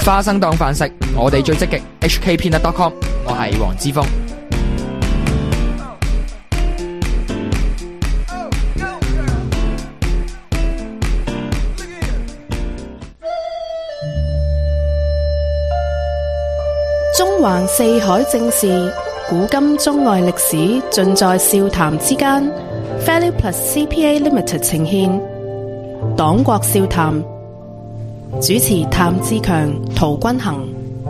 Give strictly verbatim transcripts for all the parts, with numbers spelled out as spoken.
花生當飯食，我哋最積極 H K Peanut dot com， 我係黃之鋒。 中環四海正事，古今中外歷史盡在笑談之間。Value Plus C P A Limited 呈現黨國笑談，主持譚志強、陶君行。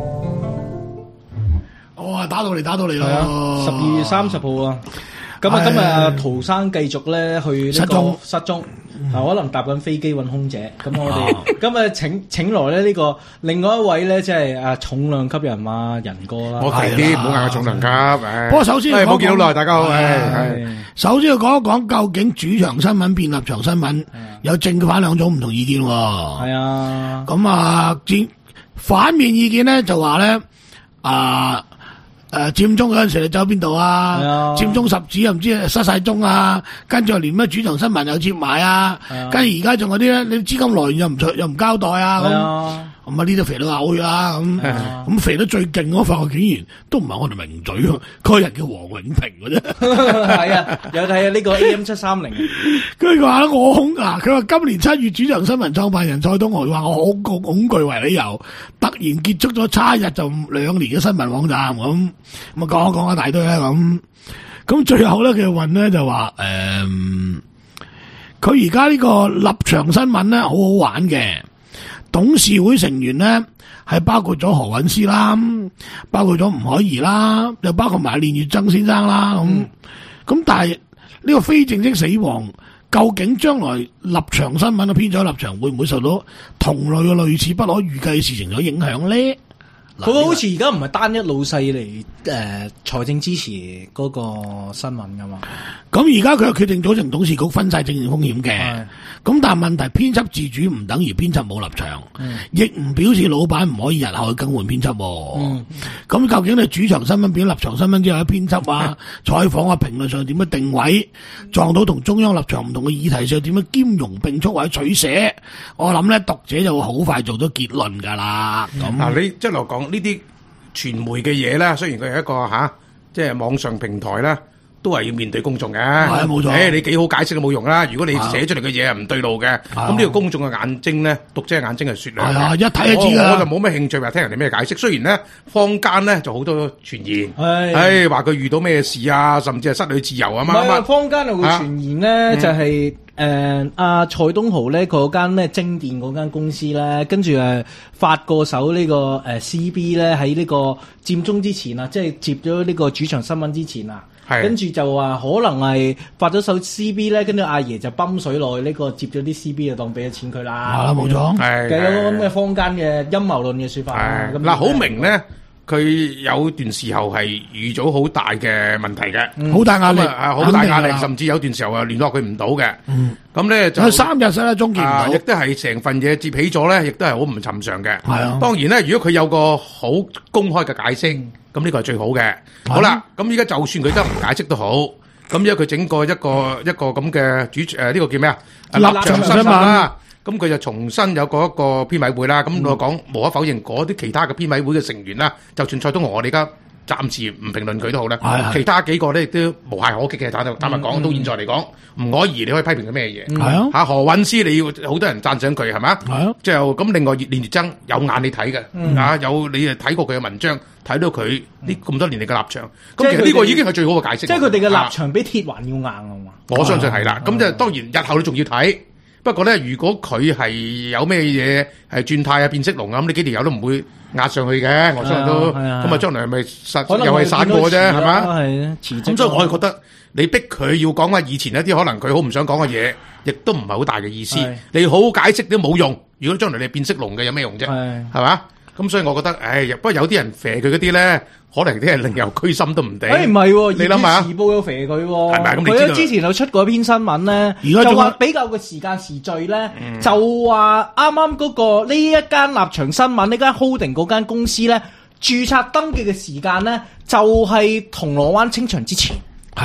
哇！打到嚟，打到嚟啦！ 十二月三十號啊，咁啊，今日阿陶生繼續咧去呢個失蹤。嗱，可能搭緊飛機揾空姐，咁我哋今日請請來咧呢個另外一位咧，即係啊重量級人馬仁哥啦。 我提啲，唔好嗌我重量級。 不過首先冇見到耐，大家好。係首先要講一講究竟主場新聞變立場新聞，有正反兩種唔同意見。係啊， 咁啊，反面意見咧就話咧啊。誒，佔中嗰陣時你走邊度啊？佔中十指又唔知失晒蹤啊，跟住又連咩主場新聞又接埋啊，跟住而家仲有啲咧，你資金來源又唔出又唔交代啊，咁咁啊呢啲肥到嘔血啦，咁咁肥得最勁嗰份竟然都唔係我哋名嘴，嗰個人叫黃永平嘅啫。 係啊，有睇啊呢個 A M 七三零。 佢話咧我恐啊，佢話今年七月主場新聞創辦人蔡東豪話我好恐恐懼為理由，突然結束咗差日就兩年嘅新聞網站咁。咁啊講一講一大堆啦咁，咁最後咧佢問咧就話誒，佢而家呢個立場新聞咧好好玩嘅，董事會成員咧係包括咗何韻詩啦，包括咗吳靄儀啦，又包括埋練乙錚先生啦咁，咁、嗯、但係呢個非正式死亡，究竟將來立場新聞嘅編採立場會唔會受到同類嘅類似不可預計嘅事情所影響咧？ 佢好似而家唔係單一老細嚟誒財政支持嗰個新聞噶嘛？ 咁而家佢又決定組成董事局分晒政治風險嘅。咁但係問題編輯自主唔等於編輯冇立場，亦唔、嗯、表示老闆唔可以日後去更換編輯。咁、嗯、究竟你主場新聞變立場新聞之後，喺編輯啊、採訪啊、評論上點樣定位，撞到同中央立場唔同嘅議題上點樣兼容並蓄或者取捨？我諗咧讀者就會好快做咗結論噶啦。咁嗱、嗯，你即係嚟講呢啲傳媒嘅嘢咧，雖然佢係一個吓、啊，即係網上平台咧。都係要面對公眾嘅，係冇錯。誒，你幾好解釋都冇用啦。如果你寫出嚟嘅嘢係唔對路嘅，咁呢個公眾嘅眼睛咧，讀者嘅眼睛係雪亮嘅。一睇就知㗎。我就冇咩興趣話聽人哋咩解釋。雖然咧，坊間咧就好多傳言，誒話佢遇到咩事啊，甚至係失去自由啊嘛。唔係，坊間就會傳言咧，就係誒阿蔡東豪咧，佢嗰間咩精電嗰間公司咧，跟住誒發過手呢個誒 C B 咧，喺呢個佔中之前啊，即係接咗呢個主場新聞之前啊。跟住就話可能係發咗手 C B 咧，跟住阿爺就泵水落去呢個接咗啲 C B 就當俾咗錢佢啦。係啦，冇錯。係有咁嘅坊間嘅陰謀論嘅說法。係嗱，好明咧，佢有段時候係遇咗好大嘅問題嘅，好大壓力，好大壓力，甚至有段時候啊聯絡佢唔到嘅。嗯，咁咧就三日失咗蹤見唔到，亦都係成份嘢接起咗咧，亦都係好唔尋常嘅。係啊，當然咧，如果佢有個好公開嘅解釋。咁呢個係最好嘅。好啦，咁依家就算佢得唔解釋都好，咁而家佢整個一個一個咁嘅主誒呢、呃這個叫咩啊？立場新聞啦。咁佢就重新有個一個編委會啦。咁我講無可否認，嗰啲其他嘅編委會嘅成員啦，就算蔡東豪我哋而家暫時唔評論佢都好啦。係其他幾個咧亦都無懈可擊嘅。坦白坦白講，到現在嚟講，吳靄儀你可以批評佢咩嘢？係啊。嚇何韻詩你要好多人讚賞佢係咪？係啊。即係咁，另外練乙錚有眼你睇嘅，啊有你誒睇過佢嘅文章。睇到佢呢咁多年嚟嘅立場，咁其實呢個已經係最好嘅解釋。即係佢哋嘅立場比鐵環要硬啊嘛！我相信係啦。咁就當然日後你仲要睇。不過咧，如果佢係有咩嘢係轉態啊、變色龍啊，咁呢幾條友都唔會壓上去嘅。我相信都咁啊，將來係咪實又係散過啫？係嘛？係啊，咁所以我係覺得你逼佢要講翻以前一啲可能佢好唔想講嘅嘢，亦都唔係好大嘅意思。你好解釋都冇用。如果將來你變色龍嘅有咩用啫？係嘛？咁所以我覺得，唉，不過有啲人肥佢嗰啲咧，可能啲係另有居心都唔定。誒唔係，你諗下，時報有肥佢，係咪？咁佢咧之前有出過一篇新聞咧，就話比較個時間時序咧，嗯、就話啱啱嗰個呢一間立場新聞呢間 holding 嗰間公司咧，註冊登記嘅時間咧，就係銅鑼灣清場之前。係啦。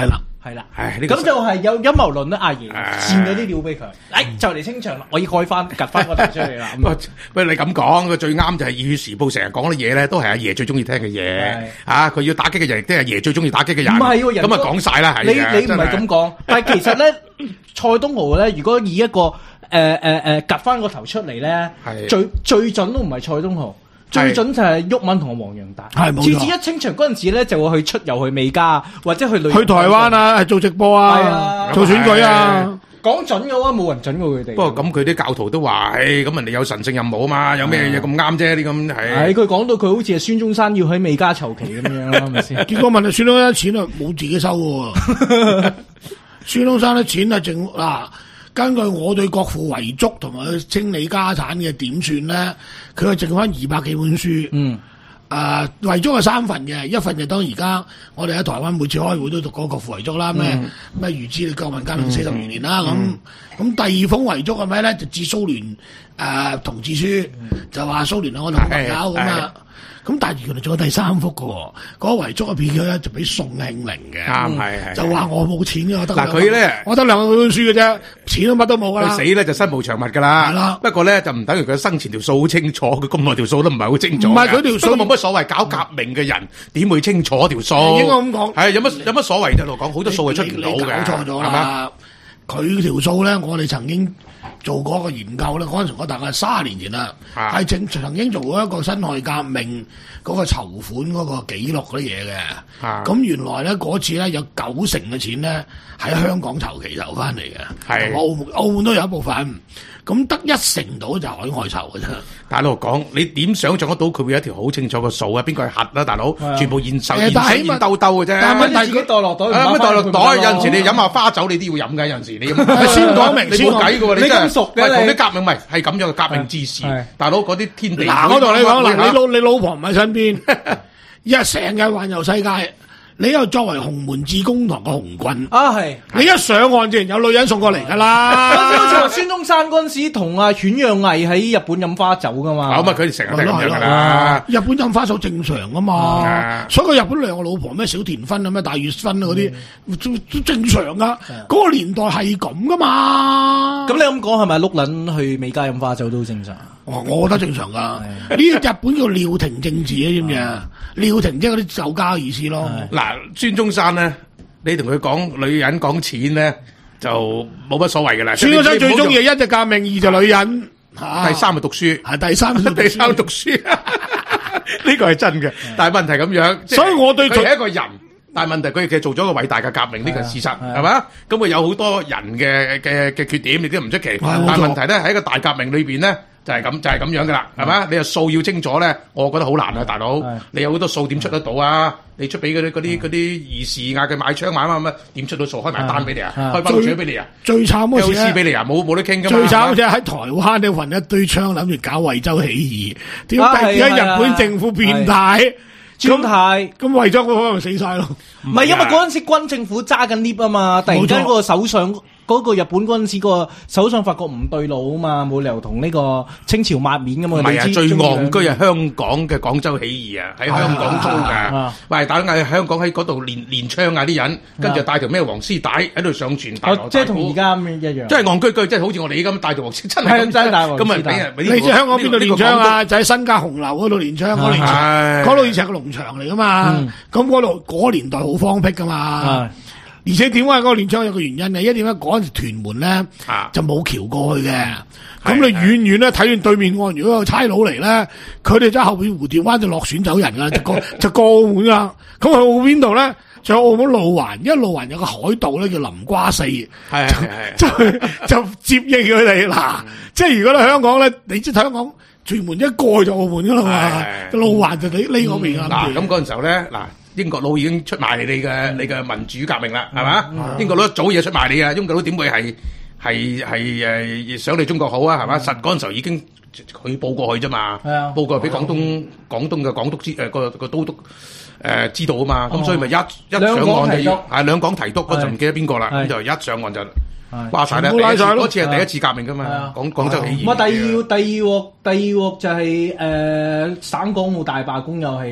係啦， 咁就係有陰謀論啦。阿爺扇咗啲料俾佢，誒就嚟清場啦，我要開翻趌翻個頭出嚟啦。 不過你咁講，佢最啱就係《熱血時報》成日講啲嘢咧，都係阿爺最中意聽嘅嘢。嚇，佢要打擊嘅人，亦都係阿爺最中意打擊嘅人。唔係喎，咁啊講晒啦，係你你唔係咁講，但係其實咧，蔡東豪咧，如果以一個誒誒誒趌翻個頭出嚟咧，最最準都唔係蔡東豪。最準就係毓民同黃洋達，次次一清場嗰陣時咧，就會去出遊去美加，或者去旅去台灣啊，做直播啊，啊做選舉啊。 講準嘅話，冇人準過佢哋。 不過咁佢啲教徒都話，誒咁人哋有神聖任務啊嘛，有咩嘢咁啱啫？啲咁係。 係佢講到佢好似係孫中山要喺美加籌旗咁樣啦，係咪先？ 結果問下孫中山錢啊，冇自己收嘅。孫中山啲錢啊，淨嗱。根據我對國父遺囑同埋佢清理家產嘅點算咧，佢係剩翻二百幾本書。嗯，誒遺囑係三份嘅，一份就當而家我哋喺台灣每次開會都讀嗰個國父遺囑啦，咩咩如知你國民革命四十餘年啦咁。咁、嗯嗯、第二封遺囑係咩咧？就致蘇聯誒同志書，嗯、就話蘇聯係我哋好朋友咁啊。咁但係原來仲有第三幅嘅喎，嗰個遺囑入邊咧就俾宋慶齡嘅，啱係係，就話我冇錢嘅，我得嗱佢咧，我得兩本書嘅啫，錢都乜都冇噶啦。佢死咧就身無長物噶啦，係啦。不過咧就唔等於佢生前條數好清楚，佢咁耐條數都唔係好清楚。唔係佢條數冇乜所謂，搞革命嘅人點會清楚條數？應該咁講，係有乜有乜所謂啫？我講好多數係出唔到嘅，搞錯咗啦。佢條數咧，我哋曾經做過一個研究咧，嗰陣時我大概三十年前啦，係正曾經做過一個辛亥革命嗰個籌款嗰個記錄嗰啲嘢嘅。咁原來咧嗰次咧有九成嘅錢咧喺香港籌期籌翻嚟嘅，澳門澳門都有一部分，咁得一成到就海外籌嘅啫。大佬講，你點想象得到佢會有一條好清楚嘅數啊？邊個係核啦，大佬？全部現手現手現兜兜嘅啫。但係問題佢袋落袋，乜袋落袋？有陣時你飲下花酒，你都要飲嘅。有陣時你先講明，你冇計嘅喎。你咁熟嘅，同啲革命咪係咁樣嘅革命之士。大佬嗰啲天地。嗱，我同你講嗱，你老你老婆唔喺身邊，一成日環遊世界。你又作為洪門致公堂嘅紅棍啊，係你一上岸自然有女人送過嚟噶啦。嗰陣好似話孫中山嗰陣時同阿犬養毅喺日本飲花酒噶嘛。咁啊，佢哋成日都係咁樣噶啦。日本飲花酒正常噶嘛，所以個日本兩個老婆咩小田薰啊咩大月薰啊嗰啲都都正常噶。嗰個年代係咁噶嘛。咁你咁講係咪碌撚去美加飲花酒都正常？我我覺得正常噶。呢日本叫料亭政治啊，知唔知啊？料亭即係嗰啲酒家嘅意思咯。嗱，孫中山咧，你同佢講女人講錢咧，就冇乜所謂噶啦。孫中山最中意一就革命，二就女人，第三就讀書，係第三第三讀書，呢個係真嘅。但係問題咁樣，所以我對佢係一個人，但係問題佢其實做咗一個偉大嘅革命，呢個係事實，係嘛？咁佢有好多人嘅嘅嘅缺點，你都唔出奇。但係問題咧喺一個大革命裏邊咧。就係咁，就係咁樣噶啦，係嘛？你又數要清楚咧，我覺得好難啊，大佬。你有好多數點出得到啊？你出俾嗰啲嗰啲嗰啲義士嗌佢買槍買乜乜，點出到數？開埋單俾你啊？開翻獎俾你啊？最慘嗰時俾你啊，冇冇得傾噶嘛？最慘嗰時喺台灣你運一堆槍，諗住搞惠州起義，點解而家日本政府變態？咁態咁惠州嗰可能死晒咯。唔係因為嗰陣時軍政府揸緊 lift 啊嘛，突然間嗰個首相。嗰個日本嗰陣時個首相發覺唔對路啊嘛，冇理由同呢個清朝抹面噶嘛。唔係啊，最戇居係香港嘅廣州起義啊，喺香港做㗎。喂，打緊香港喺嗰度練練槍啊啲人，跟住帶條咩黃絲帶喺度上傳大鑼。即係同而家咁一樣。即係戇居居，即係好似我哋咁帶條黃絲，真係咁真帶黃絲帶。咁啊俾人，你知香港邊度練槍啊？就喺新加紅樓嗰度練槍，嗰練槍，嗰度以前係個農場嚟噶嘛。咁嗰度嗰年代好荒僻噶嘛。而且點解嗰個練槍有個原因咧？因為點解嗰陣時屯門咧、啊、就冇橋過去嘅，咁、嗯、你遠遠咧睇完對面岸，如果有差佬嚟咧，佢哋就喺後邊蝴蝶灣就落選走人噶，就過就過澳門啦。咁去澳邊度咧？就澳門路環，因為路環有個海盜咧叫林瓜四，係係係，就就接應佢哋嗱。即係如果喺香港咧，你知香港屯門一過就澳門噶啦嘛，路環就你呢嗰邊啊。嗱咁嗰陣時候咧，嗱。英國佬已經出賣你嘅你嘅民主革命啦，係嘛？英國佬早嘢出賣你啊！英國佬點會係係係誒想你中國好啊？係嘛？實嗰陣時候已經佢報過去啫嘛，報過去俾廣東廣東嘅港督知誒個個都督誒知道啊嘛，咁所以咪一一上岸就要係兩港提督嗰陣唔記得邊個啦，咁就一上岸就話曬咧。嗰次係第一次革命噶嘛，廣廣州起義。咁啊，第二第二鑊第二鑊就係誒省港澳大罷工又係。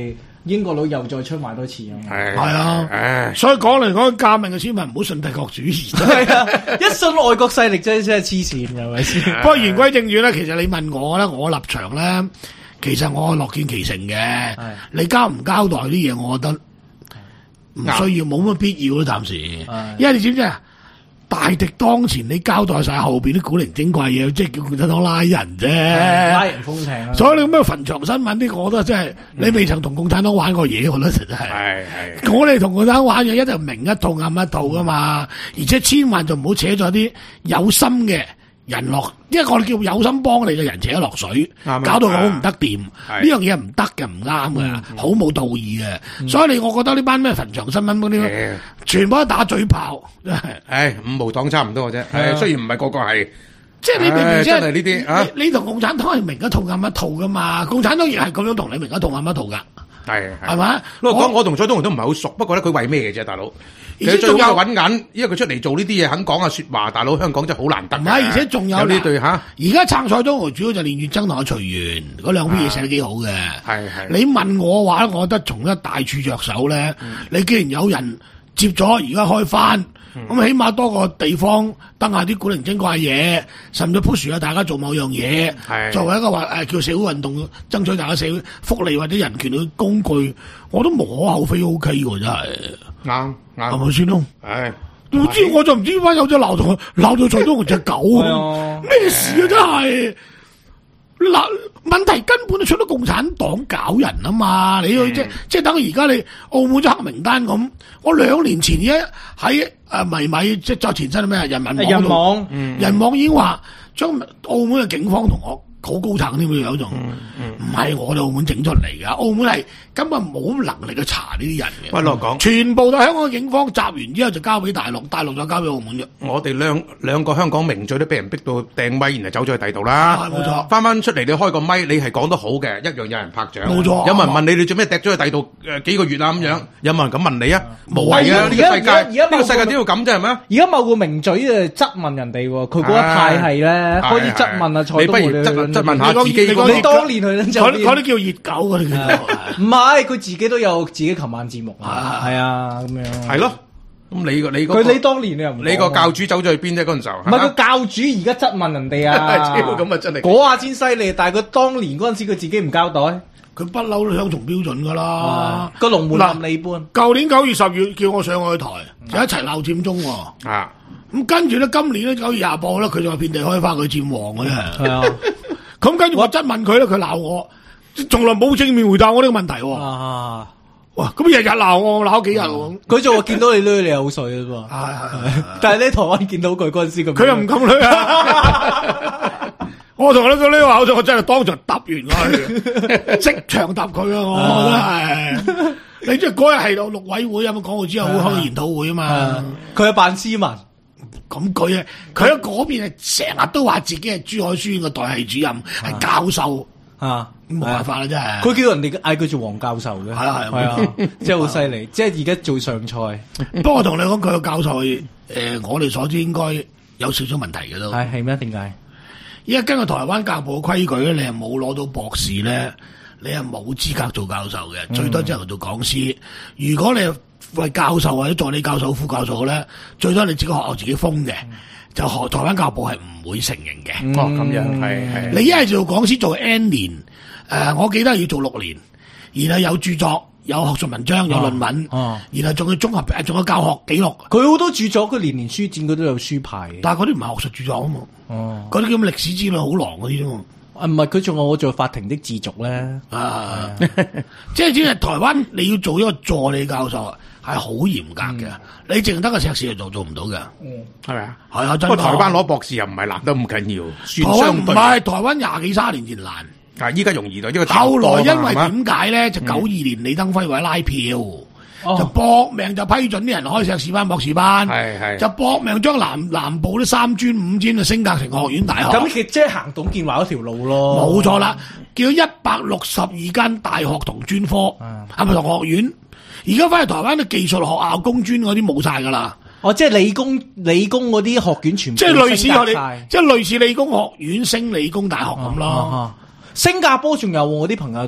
英國佬又再出賣多次啊！ 係啊，所以講嚟講去，革命嘅先民唔好信帝國主義。 係啊，一信外國勢力真係真係黐線，係咪先？ 不過言歸正傳咧，其實你問我咧，我立場咧，其實我樂見其成嘅。你交唔交代啲嘢，我覺得唔需要，冇乜必要咯，暫時。因為你知唔知啊？大敵當前，你交代晒後邊啲古靈精怪嘢，即係叫共產黨拉人啫， 拉人封艇啊！ 所以你咁樣墳場新聞呢個，我覺得真係你未曾同共產黨玩過嘢，我覺得真係。係係，我哋同共產黨玩嘢一定明一套暗一套噶嘛，而且千萬就唔好扯咗啲有心嘅人落，因為我哋叫有心幫你嘅人扯落水，搞到好唔得掂。呢樣嘢唔得嘅，唔啱嘅，好冇道義嘅。所以你我覺得呢班咩墳場新聞嗰啲，全部都打嘴炮，真係。唉， 五毛黨差唔多嘅啫。係，雖然唔係個個係， 即係你明明即係呢啲啊， 你同共產黨係明一套暗一套噶嘛，共產黨亦係咁樣同你明一套暗一套噶。係係嘛？ 我講我同蔡東華都唔係好熟，不過咧佢為咩嘅啫，大佬？而且仲有揾銀，因為佢出嚟做呢啲嘢，肯講下說話，大佬香港真係好難得。 唔係，而且仲有呢對吓。而家撐蔡東華主要就練乙錚同阿徐元嗰兩篇嘢寫得幾好嘅。 係係。 你問我話咧，我覺得從一大處着手咧，你既然有人接咗，而家開翻。咁、嗯、起碼多個地方登下啲古靈精怪嘢，甚至 push 下大家做某樣嘢，作為一個話誒叫社會運動，爭取大家社會福利或者人權嘅工具，我都無可厚非 O K 喎，真係啱啱係咪先咯？ 係， 唔知我就唔知點解有隻鬧到鬧到最多我隻狗，咩事啊真係嗱。問題根本都出咗共產黨搞人啊嘛！你去、嗯、即即等於而家你澳門咗黑名單咁，我兩年前而家喺誒迷米即再前身係咩啊？人民網人網、嗯、 人網已經話將澳門嘅警方同我好高層添，有種唔係我哋澳門整出嚟噶，澳門係根本冇能力去查呢啲人嘅。 喂，落講全部都香港嘅警方集完之後就交俾大陸，大陸就交俾澳門嘅。 我哋兩兩個香港名嘴都俾人逼到掟咪，然後走咗去第度啦。 冇錯， 翻翻出嚟你開個咪，你係講得好嘅，一樣有人拍掌。 冇錯， 有冇人問你你做咩掟咗去第度誒幾個月啊咁樣？有冇人咁問你啊？無謂啊！呢個世界而家呢個世界點要咁啫係咪？ 而家某個名嘴誒質問人哋喎，佢嗰一派係咧開始質問啊蔡東華。你不如質質問下自己。你當年佢嗰啲叫熱狗嗰啲叫， 唔係佢自己都有自己琴晚節目啊，係啊咁樣。 係咯，咁你個你個佢你當年你又唔你個教主走咗去邊啫？嗰陣時候唔係個教主而家質問人哋啊， 咁啊真係嗰下先犀利。但係佢當年嗰陣時佢自己唔交代， 佢不嬲都雙重標準噶啦。 個龍門冧你般。 舊年九月十月叫我上去台，就一齊鬧佔中喎。啊，咁跟住咧，今年咧九月廿八號咧，佢就話遍地開花，佢佔旺嘅啫。係啊。咁跟住我質問佢咧，佢鬧我，從來冇正面回答我呢個問題。啊，哇！咁日日鬧我，鬧幾日喎？ 佢就話見到你捋你口水啊嘛。係係。但係你台灣見到佢嗰陣時咁， 佢又唔敢捋啊！我同你講呢個口水，我真係當場揼完佢，即場揼佢啊！我真係。你即係嗰日係到陸委會有冇講過之後會開研討會啊嘛？ 佢係扮斯文。 咁佢啊，佢喺嗰邊係成日都話自己係珠海書院嘅代系主任，係教授啊，冇辦法啦，真係。 佢叫人哋嗌佢做黃教授嘅， 係啊係啊，即係好犀利。即係而家做上菜。 不過我同你講，佢個教授誒，我哋所知應該有少少問題嘅都。 係係咩？點解？ 因為根據台灣教育部嘅規矩咧，你係冇攞到博士咧，你係冇資格做教授嘅，最多只能做講師。如果你係教授或者助理教授、副教授咧，最多你自己學校自己封嘅，就學台灣教育部係唔會承認嘅。 哦，咁樣係係。 你一係做講師做 N 年，誒、呃，我記得要做六年，然後有著作、有學術文章、有論文，哦哦、然後仲要綜合，仲有教學記錄。 佢好多著作，佢年年書展佢都有書牌。 但係嗰啲唔係學術著作啊嘛。哦，嗰啲叫歷史資料好狼嗰啲啫嘛。 啊，唔係佢仲有我做法庭的自續咧。啊， 即係只係台灣你要做一個助理教授啊。係好嚴格嘅，嗯、你淨得個碩士就做做唔到嘅，係咪啊？係啊，真。不過台灣攞博士又唔係難得咁緊要， 台灣唔係台灣廿幾三年前難， 啊依家容易到呢個。 後來因為點解咧？就九二年李登輝為拉票，嗯、就搏命就批准啲人開碩士班、博士班，係係、哦，就搏命將南南部啲三專五專啊升格成學院大學。 咁其實即係行董建華嗰條路咯。 冇錯啦，叫一百六十二間大學同專科，係咪同學院？而家翻去台灣嘅技術學校、工專嗰啲冇晒噶啦。 哦，即係理工理工嗰啲學院全部即係類似我哋，即係類似理工學院升理工大學咁咯。 啊啊啊。新加坡仲有我啲朋友讀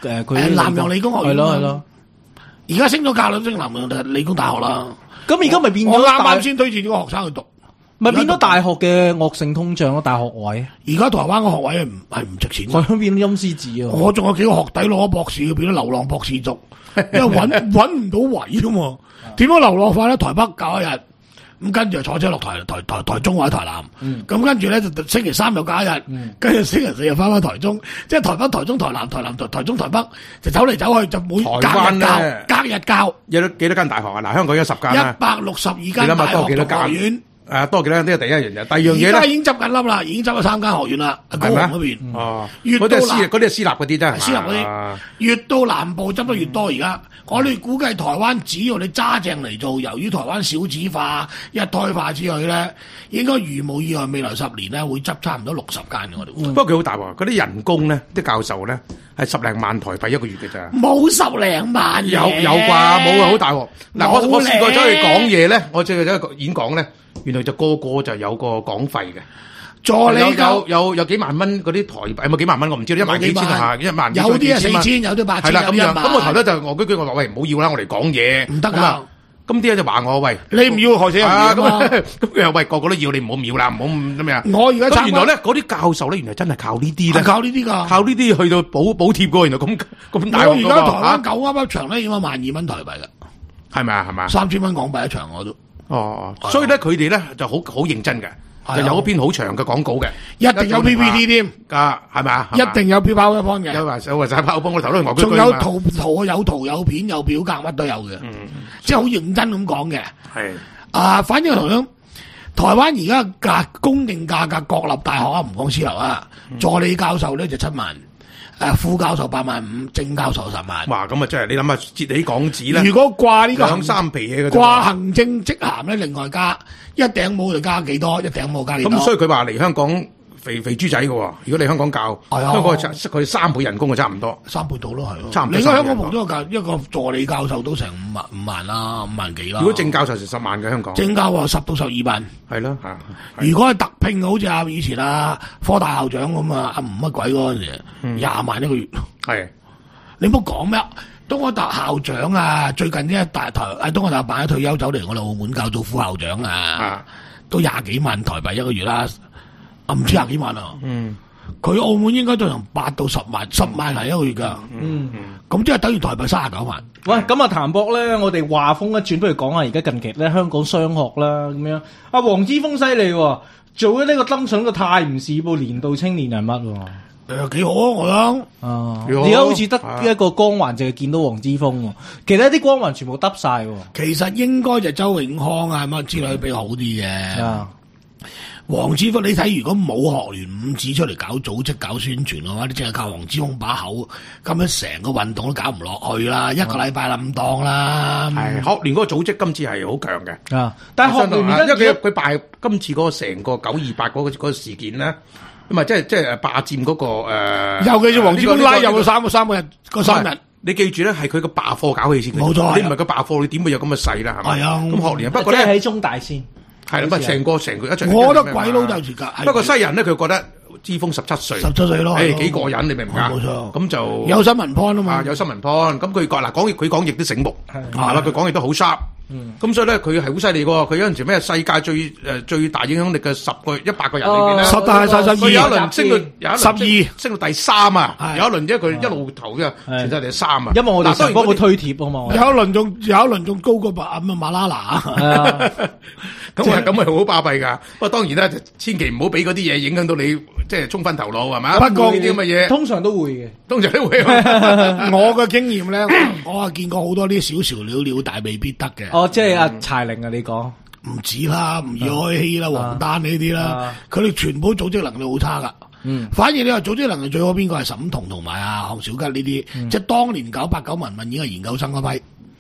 誒佢南洋理工學院係咯係咯， 而家升咗價啦，升南洋理工大學啦。 咁而家咪變咗我啱啱先推薦咗個學生去讀， 咪變咗大學嘅惡性通脹咯，大學位。 而家台灣個學位係唔係唔值錢嘅？ 台灣變咗陰司紙啊！ 我仲有幾個學弟攞咗博士，要變咗流浪博士族，因為揾揾唔到位啊嘛。點樣流落法咧？台北搞一日，咁跟住就坐車落台台台台中或者台南，咁、嗯、跟住咧就星期三又搞一日，嗯、跟住星期四又翻返台中，即係台北、台中、台南、台南、台台中、台北，就走嚟走去，就每隔日教，隔日教。 有幾多間大學啊？嗱，香港有十間啦， 一百六十二間大學同學院。 誒，多幾間，呢個第一樣嘢，第二樣嘢咧， 而家已經執緊笠啦，已經執咗三間學院啦，高雄嗰邊。 哦，嗰啲係私，嗰啲係私立嗰啲啫， 私立嗰啲，越到南部執得越多。而家我哋估計台灣只要你揸正嚟做，由於台灣少子化、一胎化之類咧，應該如無意外，未來十年咧會執差唔多六十間嘅我哋。 不過佢好大喎，嗰啲人工咧，啲教授咧係十零萬台幣一個月嘅咋。 冇十零萬， 有有啩，冇啊，好大鑊。嗱，我我試過走去講嘢咧，我即係走去演講咧。原來就個個就有個講費嘅，助理有有有有幾萬蚊嗰啲台幣，有冇幾萬蚊我唔知，一萬幾千啊，一萬有啲係四千，有啲八千， 係啦咁樣。咁我頭咧就我句句我話喂唔好要啦，我嚟講嘢唔得噶。 咁啲人就話我喂， 你唔要害死人啊嘛。 咁佢又喂個個都要，你唔好要啦，唔好咁咩啊。 我而家咁原來咧嗰啲教授咧，原來真係靠呢啲咧， 靠呢啲噶， 靠呢啲去到補補貼噶。原來咁咁大。 我而家台灣九啱一場咧，要萬二蚊台幣噶， 係咪啊？係咪啊？ 三千蚊港幣一場我都。 哦，所以咧佢哋咧就好好認真嘅，就有一篇好長嘅廣告嘅， 一定有 P P T 添， 啊係咪啊？ 一定有 PowerPoint 嘅， 有話有話晒 PowerPoint，我頭都係仲有圖圖有圖有片有表格乜都有嘅，即係好認真咁講嘅。係啊，反正同樣台灣而家價公定價格國立大學啊，唔講私立啊，助理教授咧就七萬。誒，副教授八萬五，正教授十萬。 哇，咁啊真係你諗下，折起港紙咧。 如果掛呢個兩三皮嘢嘅， 掛行政職銜咧，另外加一頂帽就加幾多，一頂帽加幾多。 咁所以佢話嚟香港肥肥豬仔嘅喎。如果你香港教，香港佢三倍人工就差唔多， 三倍到咯，係咯。 差唔多。 你香港普通教一個助理教授都成五萬五萬啦，五萬幾啦。 如果正教授成十萬嘅香港。 正教授十到十二萬。係咯嚇。如果係特聘，好似啊以前啊科大校長咁啊，阿吳乜鬼嗰陣時，廿萬一個月。係，你唔好講咩？東華大校長啊，最近呢大台喺東華大辦咗退休走嚟我哋澳門教做副校長啊，都廿幾萬台幣一個月啦，啊唔知廿幾萬啊。嗯，佢澳門應該都成八到十萬，十萬係一個月噶。嗯，咁即係等於台幣三十九萬。 喂，咁啊譚博咧，我哋話風一轉，不如講下而家近期咧香港商學啦咁樣。阿黃之鋒犀利喎，做咗呢個登上個《泰晤士報》年度青年人物。 誒，幾好啊！我諗， 啊，而家好似得一個光環，淨係見到黃之鋒，其他啲光環全部得晒。 其實應該就周永康啊，乜之類比較好啲嘅。啊，黃之鋒，你睇如果冇學聯五子出嚟搞組織、搞宣傳嘅話，你淨係靠黃之鋒把口，咁樣成個運動都搞唔落去啦。一個禮拜冧檔啦。 係學聯嗰個組織今次係好強嘅。啊， 但係學聯因為佢佢敗今次嗰個成個九二八嗰個嗰個事件咧。咁啊，即係即係誒霸佔嗰個誒， 尤其是黃之鋒拉入咗三個三個日嗰三日， 你記住咧，係佢個罷課搞起先。 冇錯， 你唔係個罷課，你點會有咁嘅勢啦？係咪？係啊，咁學聯不過咧喺中大先， 係啦，不過成個成個一齊。 我覺得鬼佬就住㗎。 不過西人咧，佢覺得之鋒十七歲， 十七歲咯， 誒幾過癮，你明唔明啊？ 冇錯， 咁就有新聞 point 啊嘛， 有新聞 point。咁佢講嗱講佢講亦都醒目，係啦，佢講亦都好 sharp。咁所以咧，佢係好犀利喎！佢有陣時咩世界最誒最大影響力嘅十個一百個人裏邊咧， 十大十十二， 佢有一輪升到有十二，升到第三啊！有一輪即係佢一路頭嘅，全世界第三啊！ 因為我哋成日幫佢推貼啊嘛， 有一輪仲有一輪仲高過白咁啊馬拉拿， 咁啊咁係好巴閉㗎。不過當然咧，千祈唔好俾嗰啲嘢影響到你，即係衝昏頭腦係咪？ 不過呢啲咁嘅嘢， 通常都會嘅， 通常都會。 我嘅經驗咧，我係見過好多啲小潮了了，但係未必得嘅。 哦，即係阿柴玲啊，你講唔止啦，唔以開希啦，黃丹呢啲啦，佢哋全部組織能力好差噶。嗯，反而你話組織能力最好邊個係沈彤同埋阿項小吉呢啲，即係當年九八九民運已經係研究生嗰批。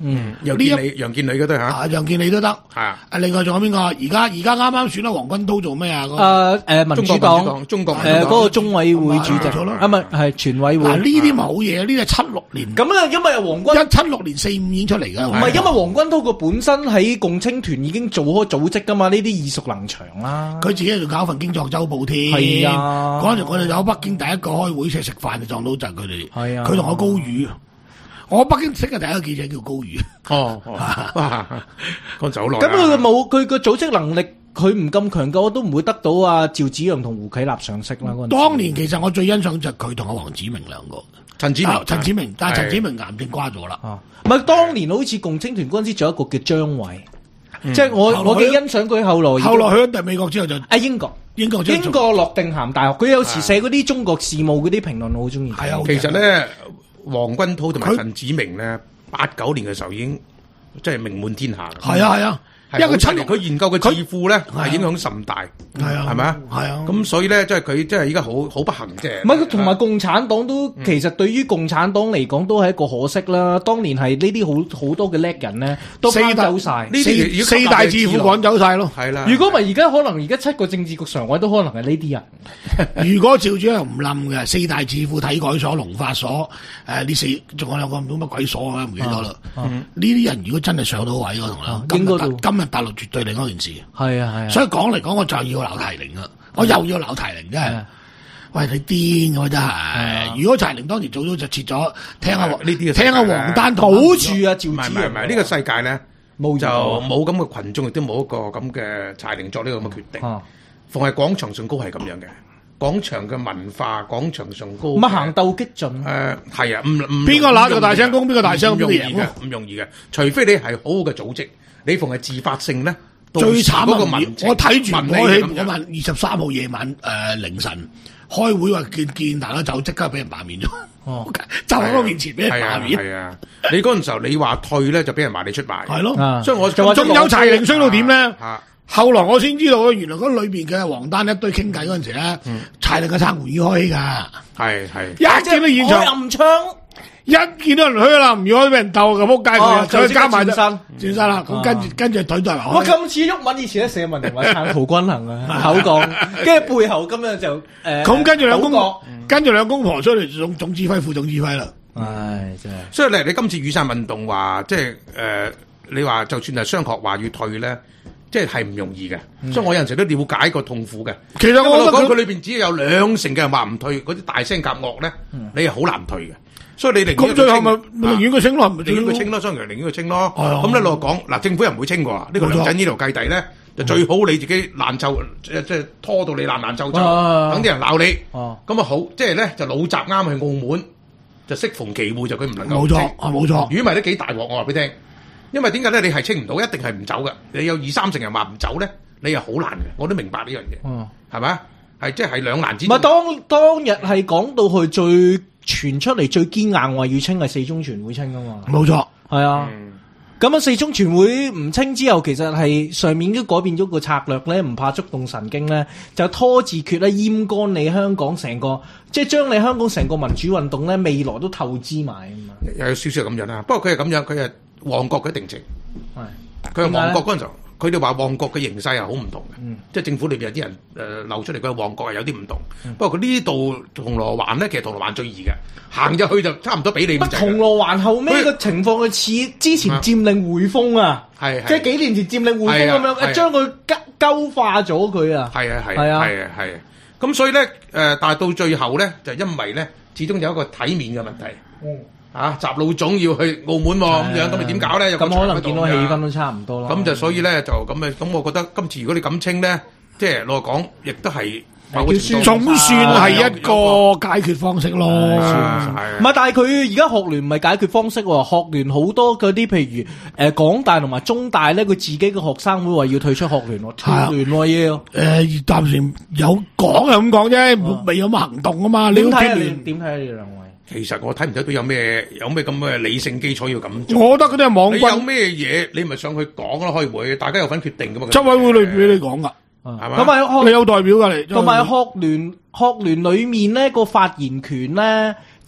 嗯，楊建理、楊建理嗰對嚇， 啊，楊建理都得。 係啊， 另外仲有邊個？而家而家啱啱選咗黃君濤做咩啊？ 誒誒，民主黨， 中國誒嗰個中委會主席咯，啊唔係係全委會。 嗱呢啲咪好嘢，呢啲係七六年。 咁咧，因為黃君一七六年四五已經出嚟㗎。 唔係，因為黃君濤個本身喺共青團已經做開組織㗎嘛，呢啲耳熟能詳啦。 佢自己仲搞份經濟週報添。 係啊， 嗰陣我哋有北京第一個開會一齊食飯就撞到就係佢哋。 係啊， 佢同我高宇。我北京識嘅第一個記者叫高宇。 哦，嗰陣好耐。 咁佢冇佢個組織能力，佢唔咁強嘅，我都唔會得到啊趙紫陽同胡啟立賞識啦。嗰陣當年其實我最欣賞就係佢同阿黃子明兩個。 陳子明， 陳子明，但係陳子明癌症瓜咗啦。 唔係當年好似共青團嗰陣時，仲有一個叫張偉，即係我我幾欣賞佢。後來後來去咗美國之後就啊英國。 英國英國諾定咸大學，佢有時寫嗰啲中國事務嗰啲評論，我好中意。 係啊，其實咧，黃君濤同埋陳子明咧，八九年嘅時候已經即係名滿天下。 係啊係啊，因為佢七年佢研究嘅智庫咧係影響甚大。 係啊， 係咪啊？ 係啊。 咁所以咧，即係佢即係而家好好不幸啫。 唔係佢同埋共產黨都其實對於共產黨嚟講都係一個可惜啦。當年係呢啲好好多嘅叻人咧都趕走晒， 呢啲四大智庫趕走晒咯。 係啦。 如果唔係而家可能而家七個政治局常委都可能係呢啲人。 如果趙主任唔冧嘅四大智庫體改所、農法所誒呢四，仲有兩個唔知乜鬼所啊，唔記得啦。呢啲人如果真係上到位，我同你講，今日今日大陸絕對另一件事。 係啊係啊。 所以講嚟講，我就要鬧提寧啦。我又要鬧提寧，真係，喂你癲我真係。如果提寧當年早早就撤咗，聽下呢啲，聽下黃丹保住啊趙紫陽。 唔係唔係唔係，呢個世界咧就冇咁嘅群眾，亦都冇一個咁嘅提寧作呢個咁嘅決定。逢係廣場上高係咁樣嘅，廣場嘅文化，廣場上高。 乜行鬥激進？ 誒係啊，唔唔邊個揦個大聲公，邊個大聲唔容易嘅，唔容易嘅。除非你係好好嘅組織，你逢係自發性咧。 最慘嗰個民，我睇住我喺我問二十三號夜晚誒、呃、凌晨開會話見見大家就即刻俾人罷免咗，哦、就喺我面前俾人罷免。 係啊，啊你嗰陣時候你話退咧就俾人話你出賣。係咯、啊，所以我就話仲有提寧衰到點咧？ 啊、 後來我先知道，原來嗰裏邊嘅黃丹一堆傾偈嗰陣時咧，提寧嘅撐門已經開起㗎。係係，一見到現場暗槍。一見到人去啦，唔要俾人鬥咁撲街佢，再加埋轉身，轉身啦。咁跟住跟住隊隊埋。 我咁似毓民以前咧寫文定話撐陶君行啊，口講，跟住背後咁樣就誒。 咁跟住兩公，跟住兩公婆出嚟總總指揮、副總指揮啦。 唉，真係。 所以你你今次雨傘運動話，即係誒，你話就算係商學話要退咧，即係係唔容易嘅。所以我有陣時都了解個痛苦嘅。 其實我覺得佢裏邊只要有兩成嘅人話唔退，嗰啲大聲夾惡咧，你係好難退嘅。所以你寧願咁最後咪寧願佢清咯， 寧願佢清咯，商人寧願佢清咯。咁一路講嗱，政府又唔會清㗎。呢個梁振英呢條計弟咧，就最好你自己爛臭，即係拖到你爛爛臭臭，等啲人鬧你。咁啊好，即係咧就老習啱去澳門，就適逢其會就佢唔能夠清。 冇錯，啊冇錯。 如果唔係都幾大鑊，我話俾你聽。因為點解咧？你係清唔到，一定係唔走嘅。你有二三成人話唔走咧，你係好難嘅。我都明白呢樣嘢，係咪？係即係兩難之。 唔係當當日係講到去最。傳出嚟最堅硬話要清係四中全會清噶嘛？ 冇錯， 係啊。咁啊、嗯，四中全會唔清之後，其實係上面都改變咗個策略咧，唔怕觸動神經咧，就拖字訣咧，閹乾你香港成個，即係將你香港成個民主運動咧，未來都透支埋啊嘛。 又有少少咁樣啦，不過佢係咁樣，佢係旺角嘅定情，係佢係旺角嗰陣時候。佢哋話旺角嘅形勢係好唔同嘅，嗯、即係政府裏邊有啲人誒、呃、流出嚟，佢旺角係有啲唔同。嗯、不過佢呢度銅鑼灣咧，其實銅鑼灣最易嘅，行入去就差唔多俾你咁滯。銅鑼灣後尾個情況佢似之前佔領匯豐啊，係、啊、即係幾年前佔領匯豐咁樣，誒將佢鳩化咗佢啊。係啊係啊係啊係啊，咁所以咧誒、呃，但係到最後咧，就因為咧，始終有一個體面嘅問題。嗯啊！習老總要去澳門喎，咁樣咁你點搞咧？咁可能見到氣氛都差唔多啦。咁就所以咧就咁啊！咁我覺得今次如果你咁清咧，即係老實講，亦都係某個程度總算係一個解決方式咯。唔係，但係佢而家學聯唔係解決方式喎。學聯好多嗰啲譬如誒港大同埋中大咧，佢自己嘅學生會話要退出學聯喎，退聯喎要。誒，暫時有講係咁講啫，未有乜行動啊嘛。你點睇啊？點睇啊？你兩位？其實我睇唔到有咩有咩咁嘅理性基礎要咁做。我覺得嗰啲係網軍。你有咩嘢你咪上去講咯，開會，大家有份決定噶嘛。執委會裏俾你講噶，係嘛？同埋你有代表噶你。同埋學聯學聯裏面咧個發言權咧，即係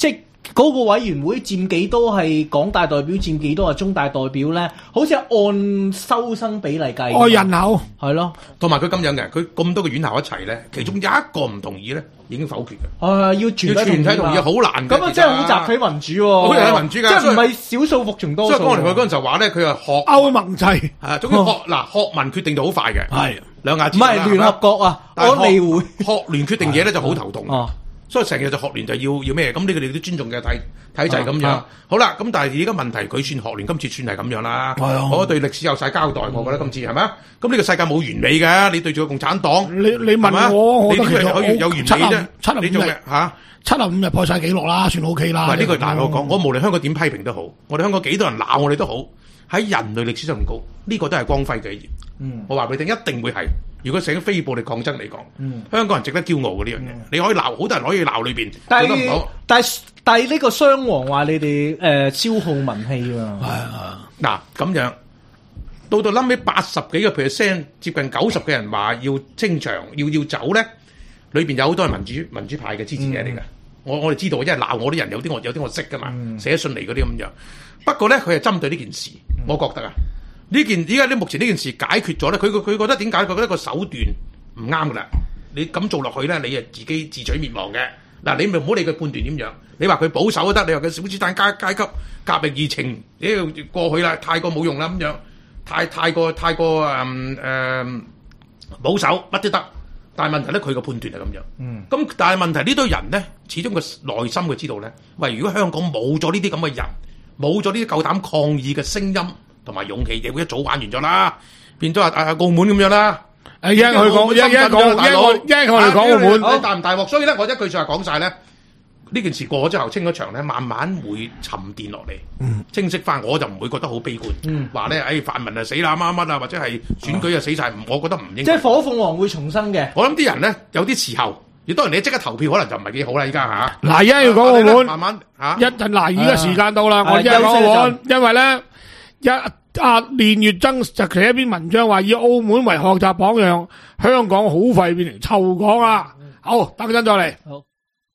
嗰個委員會佔幾多係港大代表，佔幾多係中大代表咧？好似係按收生比例計， 按人口係咯。 同埋佢咁樣嘅，佢咁多個院校一齊咧，其中有一個唔同意咧，已經否決嘅。 係要全要全體同意，好難嘅。 咁啊，真係好集體民主喎， 好集體民主㗎， 即係唔係少數服從多數。 所以我哋嗰陣就話咧，佢係學歐盟制， 係總之學嗱學民決定就好快嘅， 係兩亞唔係聯合國啊，安理會學聯決定嘢咧就好頭痛。所以成日就學聯就要要咩？咁呢個你都尊重嘅體體制咁樣。啊、好啦，咁但係而家問題佢算學聯今次算係咁樣啦。啊、我對歷史有晒交代，我覺得今次係咪啊？咁呢個世界冇完美嘅，你對住個共產黨， 你你問我，我覺得其實可以有完美啫。 七十五日嚇，七十五日破晒紀錄啦，算 OK 啦。 唔係呢個大我講，我無論香港點批評都好，我哋香港幾多人鬧我哋都好，喺人類歷史上面高，呢、這個都係光輝嘅一頁。嗯、我話俾你聽，一定會係。如果寫非暴力抗爭嚟講，嗯、香港人值得驕傲嘅呢樣嘢，嗯、你可以鬧，好多人可以鬧裏邊做得唔好。但係但係呢個雙王話你哋誒、呃、消耗民氣啊！ 係啊，嗱咁樣到到冧尾八十幾個 percent，接近九十嘅人話要清場，要要走咧，裏邊有好多係民主民主派嘅支持者嚟嘅。嗯、我我哋知道，因為鬧我啲人有啲我有啲我識噶嘛，嗯、寫信嚟嗰啲咁樣。不過咧，佢係針對呢件事，嗯、我覺得啊。呢件而家呢目前呢件事解決咗咧，佢佢覺得點解？佢覺得個手段唔啱噶啦，你咁做落去咧，你啊自己自取滅亡嘅。嗱，你咪唔好理佢判斷點樣，你話佢保守都得，你話佢小資產階階級革命議程，你要過去啦，太過冇用啦咁樣，太太過太過誒誒、呃、保守乜都得。但係問題咧，佢個判斷係咁樣。嗯。咁但係問題呢堆人咧，始終個內心佢知道咧，喂，如果香港冇咗呢啲咁嘅人，冇咗呢啲夠膽抗議嘅聲音。同埋勇氣，亦會一早玩完咗啦，變咗啊啊澳門咁樣啦。 誒，一佢講，一一講，一我一我哋講澳門， 你大唔大鑊？所以咧，我一句說話講晒咧，呢件事過咗之後，清咗場咧，慢慢會沉澱落嚟，嗯、清晰翻，我就唔會覺得好悲觀。話咧、嗯，誒、哎，泛民啊死啦，乜乜啊，或者係選舉啊死晒，我覺得唔應該。 即係火鳳凰會重生嘅。 我諗啲人咧，有啲時候，亦當然你即刻投票，可能就唔係幾好啦。依家吓， 嗱，而家要講澳門， 慢慢吓， 一陣嗱，而家時間到啦，我而家講澳門，因為咧一。啊！練乙錚就寫一篇文章話以澳門為學習榜樣，香港好快變成臭港啊！好，等陣再嚟。好。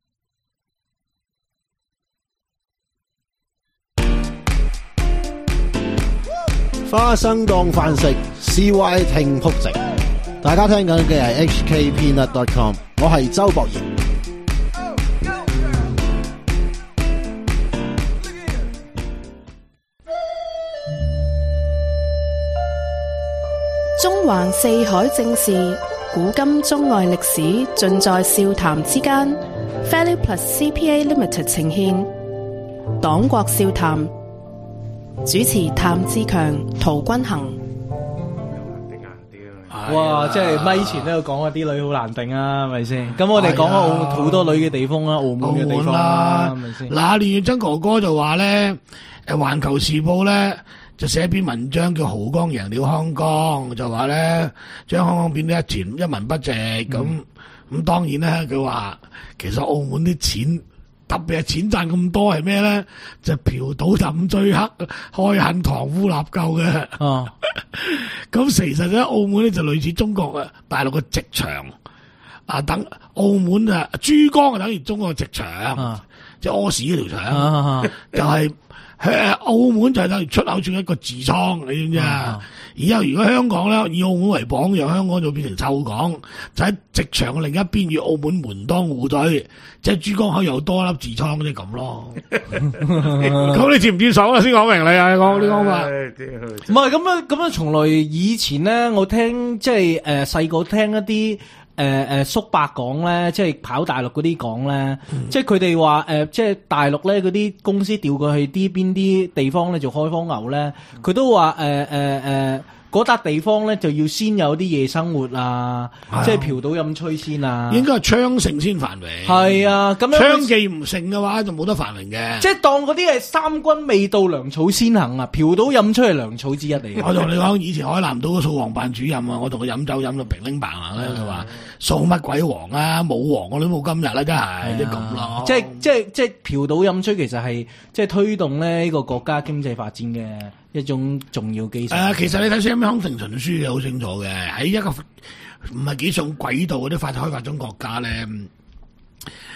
花生當飯食 ，C Y 聽仆直。大家聽緊嘅係 H K Peanut dot com， 我係周博賢。 中環四海正事，古今中外歷史，盡在笑談之間。Value Plus C P A Limited 呈現黨國笑談，主持譚志強、陶君行。 哇！即係咪前都有講啊，啲女好難定啊，係咪先？咁我哋講澳好多女嘅地方啦，澳門嘅地方啦，係咪先？ 嗱，練乙錚哥哥就話咧，誒，環球時報咧。就寫一篇文章叫《濠江贏了香港》，就話咧將香港變得一錢一文不值咁。咁、嗯、當然咧，佢話其實澳門啲錢特別係錢賺咁多係咩咧？就嫖賭飲醉黑開墾塘污納垢嘅。哦，咁其實咧澳門咧就類似中國嘅大陸嘅職場啊，等澳門啊珠江啊等於中國嘅職場，啊、即係屙屎嗰條場，啊、就係、是。誒，澳門就係等於出口轉一個痔瘡，你知唔知啊？而家、嗯、如果香港咧以澳門為榜樣，香港就變成臭港，就喺職場嘅另一邊與澳門門當戶對，即係珠江口又多粒痔瘡嗰啲咁咯。咁你接唔接受啊？先講明你啊，講呢講法。 唔係咁樣咁樣，從來以前咧，我聽即係誒細個聽一啲。誒誒、呃、叔伯講咧，即係跑大陸嗰啲講咧，嗯、即係佢哋話誒，即係大陸咧嗰啲公司調過去啲邊啲地方咧做開荒牛咧，佢、嗯、都話誒誒誒。呃呃呃嗰笪地方咧就要先有啲夜生活啊，啊即係嫖賭飲吹先啊。應該係昌盛先繁榮。係啊，咁樣娼妓唔盛嘅話就冇得繁榮嘅。即係當嗰啲係三軍未到糧草先行啊，嫖賭飲吹係糧草之一嚟嘅。我同你講，以前海南島嘅掃黃辦主任啊，我同佢飲酒飲到平拎白啊咧，佢話掃乜鬼黃啊，冇黃我都冇今日啦，真係即係咁咯。即係即係即係嫖賭飲吹其實係即係推動咧呢個國家經濟發展嘅一種重要基礎。誒、呃，其實你睇《Sam Huntington》書嘅好清楚嘅，喺一個唔係幾上軌道嗰啲發開發中國家咧，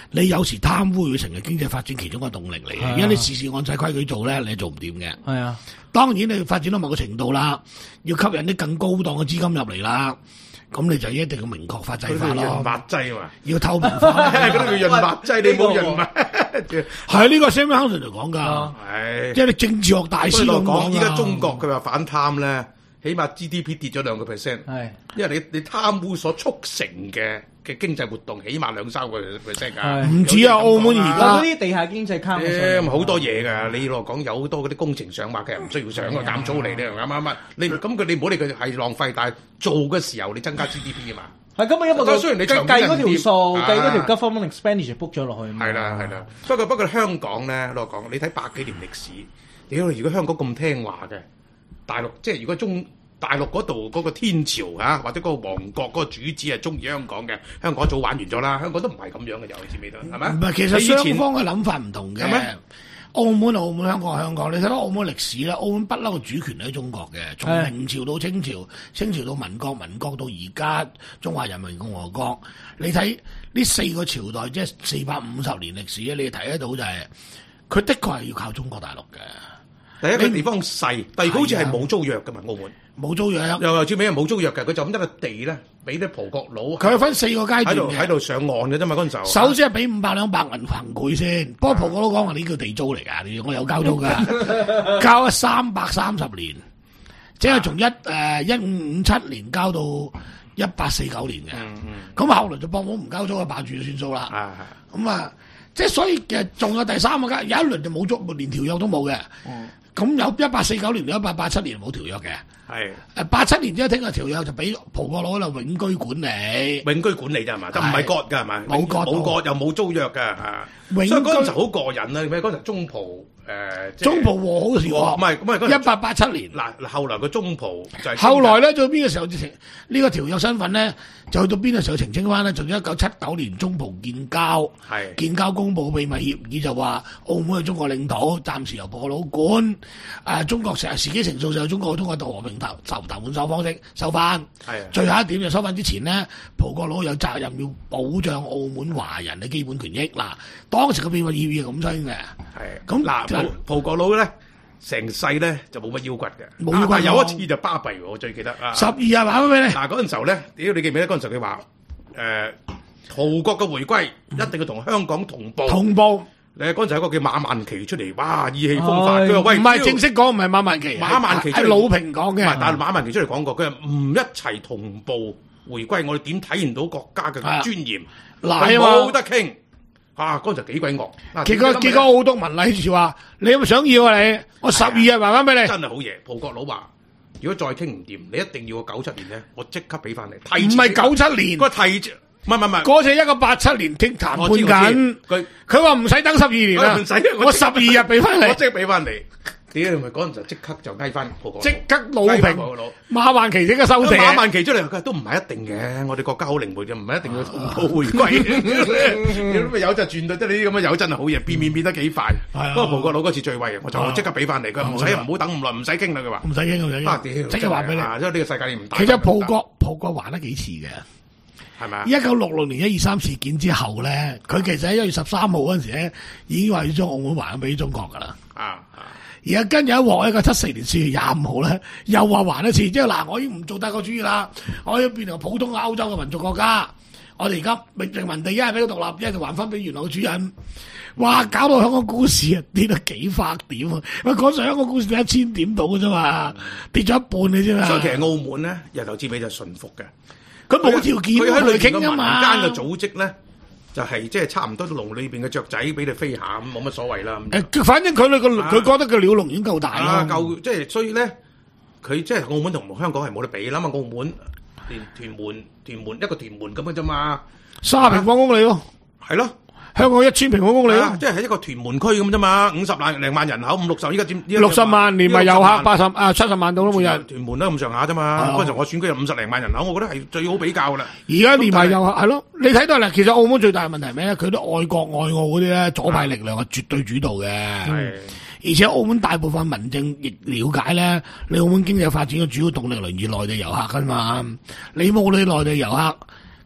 你有時貪污會成為經濟發展其中一個動力嚟嘅，因為你事事按晒規矩做咧，你做唔掂嘅。 係啊， 當然你發展到某個程度啦，要吸引啲更高檔嘅資金入嚟啦。咁你就一定要明確法制化咯， 潤滑劑嘛， 要透明化， 嗰啲叫潤滑劑，你冇潤滑。 係呢個 Samuel Huntington 嚟講㗎， 係即係你政治學大師咁講。 依家中國佢話反貪咧，起碼 G D P 跌咗兩個 percent，係因為你你貪污所促成嘅嘅經濟活動，起碼兩三個 percent 㗎。唔止啊，澳門而家嗰啲地下經濟卡誒好多嘢㗎。你落講有好多嗰啲工程上馬嘅人唔需要上嘅減租嚟，你啱啱乜？你咁佢你唔好理佢係浪費，但係做嘅時候你增加 G D P 啊嘛。 係咁啊，因為佢雖然你計計嗰條數，計嗰條 government expenditure book 咗落去。 係啦係啦，不過不過香港咧，我講你睇百幾年歷史，屌！如果香港咁聽話嘅，大陸即係如果中大陸嗰度嗰個天朝嚇，或者嗰個王國嗰個主子係中意香港嘅，香港早玩完咗啦。香港都唔係咁樣嘅，又知唔知道？係咪？ 唔係，其實雙方嘅諗法唔同嘅。澳門澳門，香港香港。你睇到澳門歷史咧，澳門不嬲嘅主權喺中國嘅，從明朝到清朝，清朝到民國，民國到而家中華人民共和國。你睇呢四個朝代，即係四百五十年歷史咧，你睇得到就係、是、佢的確係要靠中國大陸嘅。 第一個地方細，第二個好似係冇租約㗎嘛，澳門冇租約， 又又最尾係冇租約嘅，佢就咁一個地咧，俾啲葡國佬。 佢分四個階段喺度喺度上岸嘅啫嘛，嗰陣時候。 首先係俾五百兩百銀行攰先，不過葡國佬講話呢叫地租嚟㗎，我有交租㗎，交咗三百三十年，即係從一誒一五五七年交到一八四九年嘅。咁、嗯嗯、後來就幫我唔交租啊，霸住就算數啦。咁啊，即係所以其實仲有第三個階，有一輪就冇租，連條約都冇嘅。嗯咁有一八四九年到一八八七年冇條約嘅，係誒八七年之後聽個條約就俾葡國佬喺度永居管理， 永居管理啫係嘛，就唔係割㗎係嘛， 冇割冇割又冇租約㗎嚇，所以嗰陣時好過癮啊！咩嗰陣中葡誒中葡和好時喎， 唔係唔係嗰陣一八八七年嗱，後來個中葡就係後來咧，到邊個時候就呢個條約身份咧，就去到邊個時候澄清翻咧？就一九七九年中葡建交，係建交公佈秘密協議就話澳門係中國領土，暫時由葡國佬管。誒、啊、中國成日時機成數就中國通過和平投投談換手方式收翻，係最後一點就收翻之前呢，葡國佬有責任要保障澳門華人嘅基本權益。嗱，當時嘅秘密協議係咁聲嘅，係咁嗱， 葡國佬咧成世咧就冇乜腰骨嘅，冇腰骨、啊、有一次就巴閉，我最記得啊， 十二日話俾你。 嗱嗰陣時候咧，屌你記唔記得嗰陣時候佢話誒葡國嘅回歸一定要同香港同步， 同步。 你嗰陣時有個叫馬萬祺出嚟，哇意氣風發。佢話喂， 唔係正式講，唔係馬萬祺， 馬萬祺係魯平講嘅。 但係馬萬祺出嚟講過，佢話唔一齊同步回歸，我哋點體現到國家嘅尊嚴？嗱，冇得傾。啊，嗰陣時幾鬼惡。 結果結果澳督文禮住話：你有冇想要啊？你我十二日還翻俾你。 真係好嘢，葡國佬話：如果再傾唔掂，你一定要個九七年咧，我即刻俾翻你。 唔係九七年， 個提唔係唔係， 嗰次一個八七年傾談判緊，佢佢話唔使等十二年啦， 唔使， 我十二日俾翻你， 我即刻俾翻你。屌你咪嗰陣就即刻就嗌翻葡國佬， 即刻魯平馬萬祺即刻收成。 馬萬祺出嚟，佢都唔係一定嘅，我哋國家好靈活嘅，唔係一定要同步回歸。屌咪有就轉到，即係你啲咁嘅有真係好嘢，變面變得幾快。不過葡國佬嗰次最威，我就即刻俾翻你，佢唔使唔好等咁耐，唔使傾啦，佢話唔使傾，唔使傾，即刻還俾你。 因為呢個世界你唔打。 其實葡國葡國還得幾次嘅。 係咪？ 一九六六年一二三事件之後咧，佢其實喺一月十三號嗰陣時咧，已經話要將澳門還俾中國噶啦。啊啊！而家跟住一鑊，一個七四年四月廿五號咧，又話還一次，即係嗱，我已經唔做帝國主義啦，我要變成普通嘅歐洲嘅民族國家。我哋而家明殖民地一係俾佢獨立，一係就還翻俾原來嘅主人。哇！搞到香港股市啊跌到幾百點啊！喂，嗰陣香港股市跌一千點到嘅啫嘛，跌咗一半嘅啫嘛。 所以其實澳門咧，由頭至尾就順服嘅。 佢冇條件， 佢喺裏邊嘅民嘛間嘅組織咧，就係即係差唔多籠裏邊嘅雀仔俾你飛下咁，冇乜所謂啦。 誒，反正佢哋個佢覺得個鳥籠已經夠大啦， 夠即係所以咧，佢即係澳門同香港係冇得比啦嘛。澳門連屯門屯門一個屯門咁嘅啫嘛， 三十平方公里咯， 係咯。 香港一千平方公里咯， 即係喺一個屯門區咁啫嘛，五十萬零萬人口，五六十依家佔六十萬，連埋遊客八十啊七十萬到咯每日。 屯門都咁上下啫嘛，嗰陣時我選區有五十零萬人口，我覺得係最好比較啦。 而家連埋遊客係咯，你睇到啦，其實澳門最大嘅問題係咩咧？佢啲愛國愛澳嗰啲咧左派力量係絕對主導嘅，係。而且澳門大部分民政亦了解咧，你澳門經濟發展嘅主要動力嚟自內地遊客噶嘛，你冇你內地遊客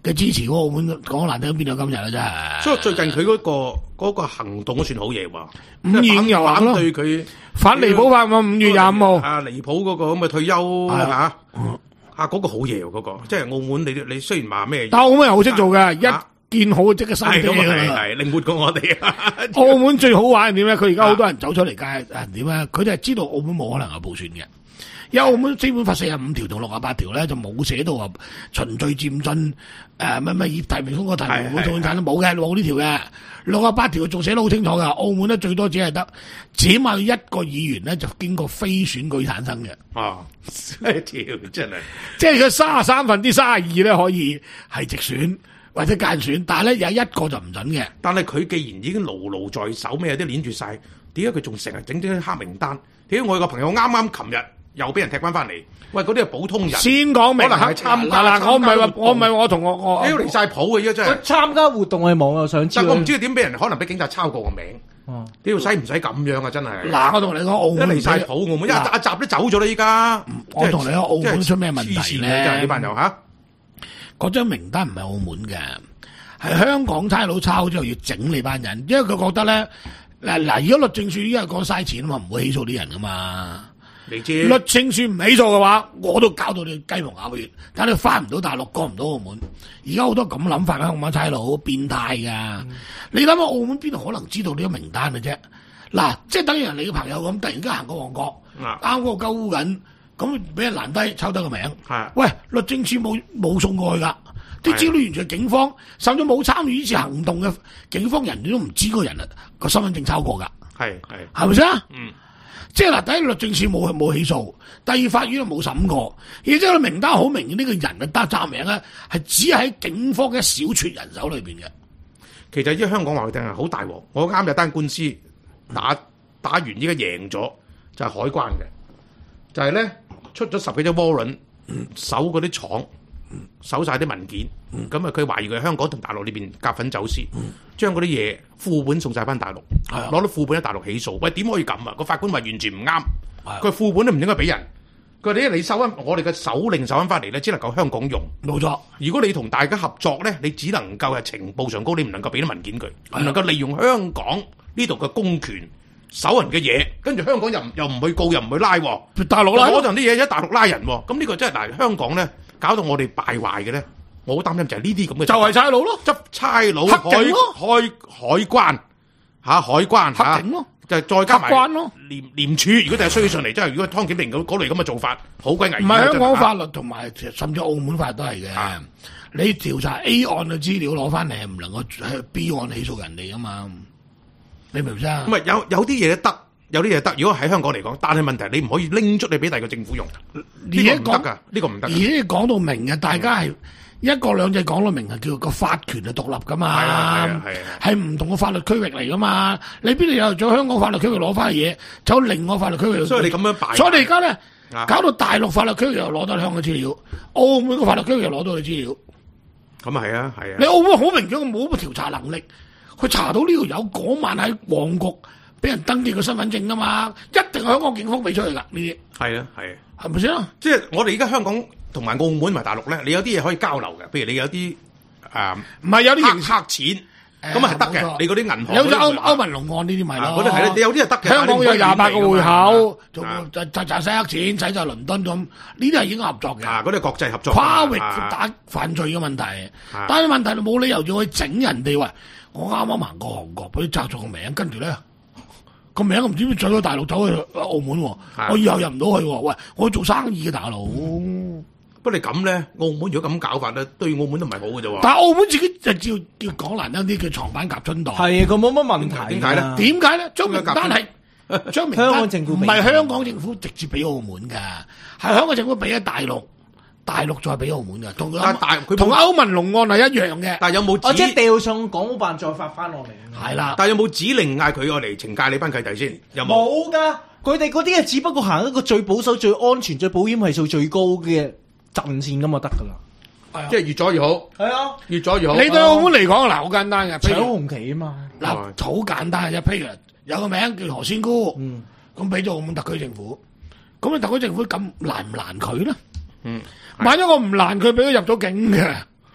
嘅支持，澳門講難聽邊度今日啦真係。 所以最近佢嗰、嗰個嗰、嗰個行動都算好嘢喎。 五月又話反對佢反離譜法嘛，五月廿五號啊離譜嗰個咁嘅退休嚇啊嗰個好嘢喎嗰個，即係澳門你你雖然話咩， 但澳門人好識做嘅，一見好即刻收機係係靈活過我哋。 澳門最好玩係點咧？佢而家好多人走出嚟街誒點咧？佢哋係知道澳門冇可能有普選嘅。因為澳門基本法四十五條同六十八條咧就冇寫到話循序漸進誒乜乜以提名通過提名冇總產都冇嘅冇呢條嘅。六十八條仲寫得好清楚噶，澳門咧最多只係得起碼一個議員咧就經過非選舉產生嘅。 啊，條真係， 即係佢三十三分之三十二咧可以係直選或者間選，但係咧有一個就唔準嘅。 但係佢既然已經牢牢在手，咩有啲攆住晒，點解佢仲成日整啲黑名單？點解我有個朋友啱啱琴日又俾人踢翻翻嚟？喂，嗰啲係普通人。先講明，可能係參加嗱，我唔係話，我唔係我同我我，屌離晒譜嘅，而家真係。佢參加活動嘅網友想知，但我唔知佢點俾人，可能俾警察抄過個名。哦，屌使唔使咁樣啊？真係。嗱，我同你講，澳門離晒譜，澳門一一集都走咗啦，依家。我同你講，澳門出咩問題咧？呢班友嚇，嗰張名單唔係澳門嘅，係香港差佬抄之後要整你班人，因為佢覺得咧嗱嗱，如果律政處依家講嘥錢啊嘛，唔會起訴啲人噶嘛。你知律政處唔起訴嘅話，我都搞到你雞毛鴨血，但係你翻唔到大陸，過唔到澳門。而家好多咁諗法嘅香港差佬，變態噶。嗯、你諗下澳門邊度可能知道呢個名單嘅啫？嗱，即係等於人你嘅朋友咁，突然間行過旺角，啱嗰個鳩烏緊，咁俾人攔低抄得個名。係，喂，律政處冇冇送過去噶？啲資料完全係警方，甚至冇參與呢次行動嘅警方人，你都唔知嗰個人啊個身份證抄過噶。係係，係咪先？嗯。即係嗱，第一律政處冇冇起訴，第二法院都冇審過，而且個名單好明顯，呢、這個人嘅單揸名咧係只喺警方嘅一小撮人手裏邊嘅。其實依家香港話佢聽啊，好大鑊！我啱有單官司打打完，依家贏咗就係、是、海關嘅，就係、是、咧出咗十幾隻 warrant，搜嗰啲廠，搜晒啲文件，咁啊佢懷疑佢喺香港同大陸呢邊夾份走私。嗯將嗰啲嘢副本送晒翻大陸，攞到副本喺大陸起訴。喂，點可以咁啊？個法官話完全唔啱，佢副本都唔應該俾人。佢話你收翻我哋嘅手令收翻翻嚟咧，只能夠香港用。冇錯。如果你同大家合作咧，你只能夠係情報上高，你唔能夠俾啲文件佢，唔能夠利用香港呢度嘅公權搜人嘅嘢，跟住香港又又唔去告，又唔去拉。大陸拉嗰陣啲嘢喺大陸拉人，咁呢個真係嗱香港咧搞到我哋敗壞嘅咧。我好擔心就係呢啲咁嘅，就係差佬咯，執差佬、海海海關嚇海關嚇，就再加埋廉廉署。如果第日衰起上嚟，真係如果湯顯明嗰嗰類咁嘅做法，好鬼危險。唔係香港法律同埋甚至澳門法律都係嘅。你調查 A 案嘅資料攞翻嚟，係唔能夠喺 B 案起訴人哋噶嘛？你明唔明啊？唔係有有啲嘢得，有啲嘢得。如果喺香港嚟講，但係問題你唔可以拎出嚟俾第二個政府用。呢個唔得㗎，呢個唔得。而且講到明嘅，大家係。一國兩制講到明係叫個法權係獨立噶嘛，係啊係啊係唔同嘅法律區域嚟噶嘛，你邊度有咗香港法律區域攞翻嘅嘢，走另外法律區域，所以你咁樣擺，所以你而家咧搞到大陸法律區域又攞到香港資料，澳門嘅法律區域又攞到你資料，咁啊係啊係啊，你澳門好明顯冇乜調查能力，佢查到呢條友嗰晚喺旺角俾人登記個身份證噶嘛，一定係香港警方俾出去噶呢啲，係啊係啊，係咪先啊？即係我哋而家香港。同埋澳門同埋大陸咧，你有啲嘢可以交流嘅，譬如你有啲誒，唔係有啲黑黑錢，咁啊係得嘅。你嗰啲銀行有咗歐歐文龍案呢啲咪咯？嗰啲係咧，你有啲係得嘅。香港有廿八個匯口，就就就就洗黑錢，使在倫敦咁，呢啲係已經合作嘅。啊，嗰啲係國際合作，跨域打犯罪嘅問題。但係問題冇理由要去整人哋話，我啱啱行過韓國，俾佢摘咗個名，跟住咧個名唔知點走咗大陸走去澳門，我以後入唔到去。喂，我做生意嘅大佬。不過你咁咧，澳門如果咁搞法咧，對澳門都唔係好嘅啫喎。但係澳門自己就叫叫講難聽啲，叫床板夾春袋。係，佢冇乜問題。點解咧？點解咧？張名單係張名單，香港政府唔係香港政府直接俾澳門㗎，係香港政府俾咗大陸，大陸再俾澳門㗎。同大佢同歐文龍案係一樣嘅。但係有冇？我即係調上港澳辦再發翻落嚟。係啦。但係有冇指令嗌佢過嚟懲戒你班契弟先？有冇？冇㗎，佢哋嗰啲係只不過行一個最保守、最安全、最保險係數最高嘅陣線咁就得噶啦，即係越左越好。係啊，越左越好。你對澳門嚟講嗱，好簡單嘅，搶紅旗啊嘛。嗱，好簡單嘅啫。譬如有個名叫何仙姑，咁俾咗澳門特區政府，咁你特區政府咁難唔難佢咧？嗯，萬一我唔難佢，俾佢入咗境嘅，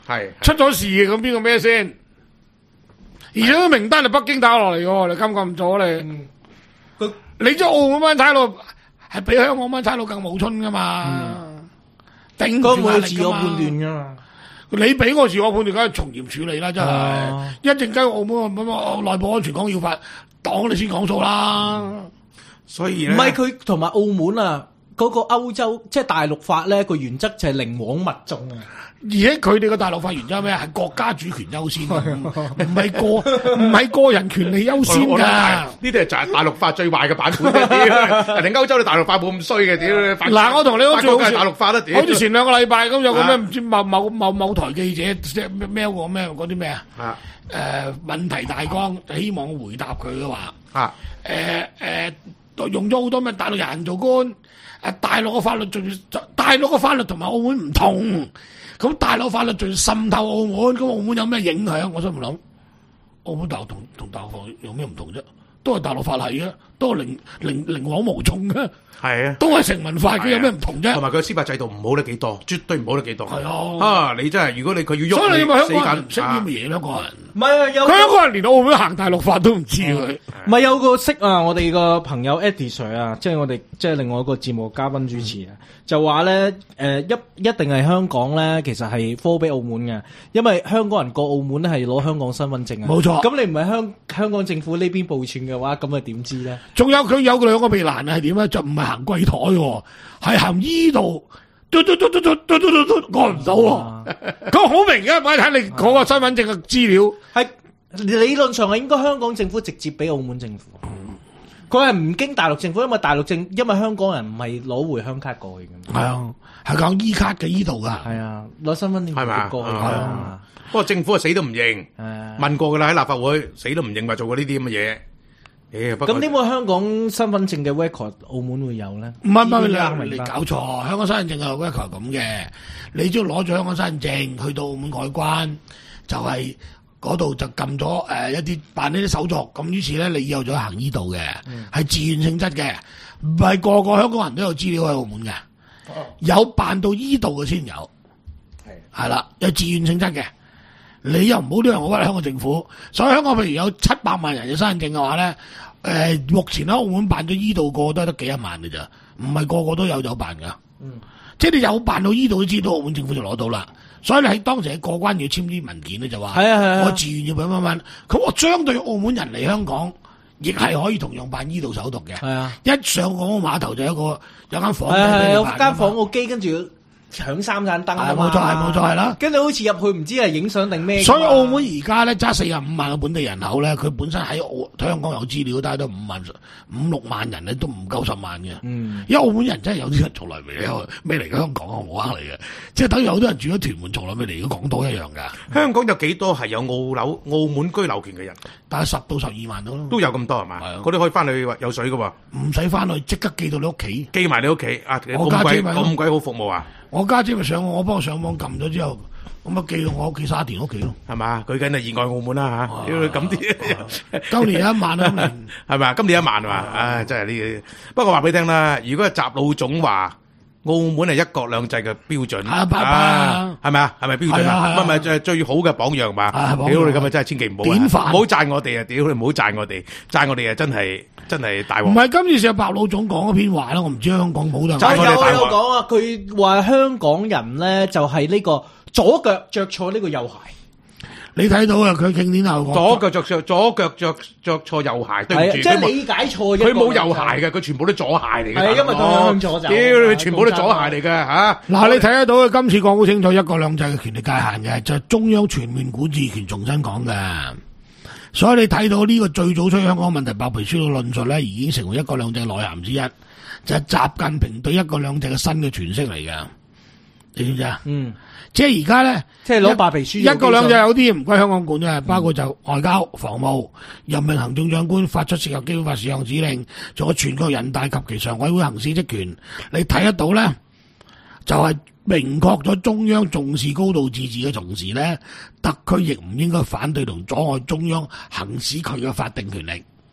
係出咗事嘅，咁邊個咩先？而且個名單係北京打落嚟嘅，你咁咁咗你？佢、嗯、你將澳門班差佬係比香港班差佬更冇春噶嘛？頂住壓力噶嘛？自我判斷噶嘛？你俾我自我判斷，梗係從嚴處理啦，真係、啊、一陣間澳門咁內部安全講要法，黨你先講數啦。嗯、 所以唔係佢同埋澳門啊，嗰、那個歐洲即係大陸法咧個原則就係寧枉勿縱啊。 而且佢哋個大陸法原則係咩？係國家主權優先，唔係個唔係個人權利優先㗎。 呢啲係就係大陸法最壞嘅版本。屌，人哋歐洲啲大陸法冇咁衰嘅。屌， 嗱我同你講最好係大陸法啦。屌， 好似前兩個禮拜咁有個咩唔知某某某某台記者即係咩個咩嗰啲咩啊？啊誒問題大綱，希望回答佢嘅話啊誒誒用咗好多咩大陸人做官誒大陸嘅法律仲大陸嘅法律同埋澳門唔同。咁大陸法律仲滲透澳門，咁澳門有咩影響？我心諗，澳門大陸同同大陸法有咩唔同啫？都係大陸法例嘅，都係寧寧寧枉無縱嘅，係啊，都係成文法，佢有咩唔同啫？ 同埋佢司法制度唔好得幾多，絕對唔好得幾多。係啊， 啊，你真係如果你佢要喐， 所以你咪香港人唔識啲乜嘢香港人。唔係啊，有佢香港人連澳門行大陸法都唔知佢。 唔係有個識啊，我哋個朋友 Eddie Sir 啊，即係我哋即係另外一個節目嘉賓主持啊，就話咧誒一一定係香港咧，其實係科比澳門嘅，因為香港人過澳門咧係攞香港身份證啊。冇錯。咁你唔係香香港政府呢邊報串嘅話，咁啊點知咧？仲有佢有兩個避難係點咧？就唔係行櫃台喎，係行依度。嘟嘟嘟嘟嘟嘟嘟嘟過唔到喎，佢好明嘅，咪睇你嗰個身份證嘅資料，係理論上係應該香港政府直接俾澳門政府，佢係唔經大陸政府，因為大陸政，因為香港人唔係攞回鄉卡過去嘅， 係啊，係講 E 卡嘅依度噶， 係啊，攞身份證係咪過去，係啊， 不過政府係死都唔認，問過噶啦喺立法會，死都唔認話做過呢啲咁嘅嘢。 咁點解香港身份證嘅 record 澳門會有咧？ 唔係唔係，你搞錯。香港身份證嘅 record 係咁嘅，你只要攞咗香港身份證去到澳門海關，就係嗰度就撳咗誒一啲辦呢啲手續，咁於是咧你以後就行依度嘅，係、嗯、自願性質嘅，唔係個個香港人都有資料喺澳門嘅、哦，有辦到依度嘅先有，係係啦，有自願性質嘅。你又唔好啲人我屈香港政府，所以香港譬如有七百萬人嘅身份證嘅話咧，誒、呃、目前喺澳門辦咗依度個都係得幾一萬嘅咋，唔係個個都有有辦噶，嗯，即係你有辦到依度都知道澳門政府就攞到啦，所以你喺當時喺過關要簽啲文件咧就話，係啊係啊，我自願要俾乜乜，咁我相對澳門人嚟香港，亦係可以同樣辦依度手續嘅，係啊，一上港澳碼頭就有一個有間房，係係有間房個機跟住。搶三盞燈啊！ 冇錯係冇錯係啦， 跟住好似入去唔知係影相定咩？ 所以澳門而家咧揸四十五萬嘅本地人口咧，佢本身喺澳香港有資料，但係都五萬五六萬人咧都唔夠十萬嘅。嗯，因為澳門人真係有啲人從來未嚟未嚟過香港啊，冇呃嚟嘅，即係等於好多人住咗屯門，從來未嚟過港島一樣㗎。 香港有幾多係有澳樓澳門居留權嘅人？ 大概十到十二萬到咯， 都有咁多係嘛？嗰啲可以翻去有水㗎喎， 唔使翻去，即刻寄到你屋企， 寄埋你屋企啊！我家姐咁鬼好服務啊！ 我家姐咪上我幫我上網撳咗之後，咁啊寄到我屋企沙田屋企咯， 係嘛？佢梗係熱愛澳門啦嚇，要咁啲。 今年一萬啊， 係咪？今年一萬係嘛？唉，真係呢啲。不過話俾你聽啦，如果習老總話澳門係一國兩制嘅標準，係拜拜， 係咪啊？係咪標準啊？唔係最最好嘅榜樣嘛？屌你咁啊，真係千祈唔好，典範，唔好讚我哋啊！屌你唔好讚我哋，讚我哋啊！真係。真係大鑊！唔係今次成日白老總講嗰篇話啦，我唔知香港冇得。 就有有講啊，佢話香港人咧就係呢個左腳着錯呢個右鞋。 你睇到啊，佢經典後講左腳着錯，左腳着着錯右鞋，對唔住， 即係理解錯。 佢冇右鞋嘅，佢全部都左鞋嚟嘅。 係因為佢向左走。 屌你，全部都左鞋嚟嘅吓。 嗱，你睇得到啊，今次講好清楚一國兩制嘅權力界限嘅，就係中央全面管治權重新講嘅。所以你睇到呢個最早出香港問題白皮書嘅論述咧，已經成為一國兩制內涵之一，就係習近平對一國兩制嘅新嘅詮釋嚟嘅，你知唔知啊？嗯，即係而家咧， 即係攞白皮書， 一國兩制有啲唔歸香港管嘅，包括就外交、防務、任命行政長官發出涉及基本法事項指令，仲有全國人大及其常委會行使職權，你睇得到咧，就係、是。明確咗中央重視高度自治嘅同時咧，特區亦唔應該反對同阻礙中央行使佢嘅法定權力。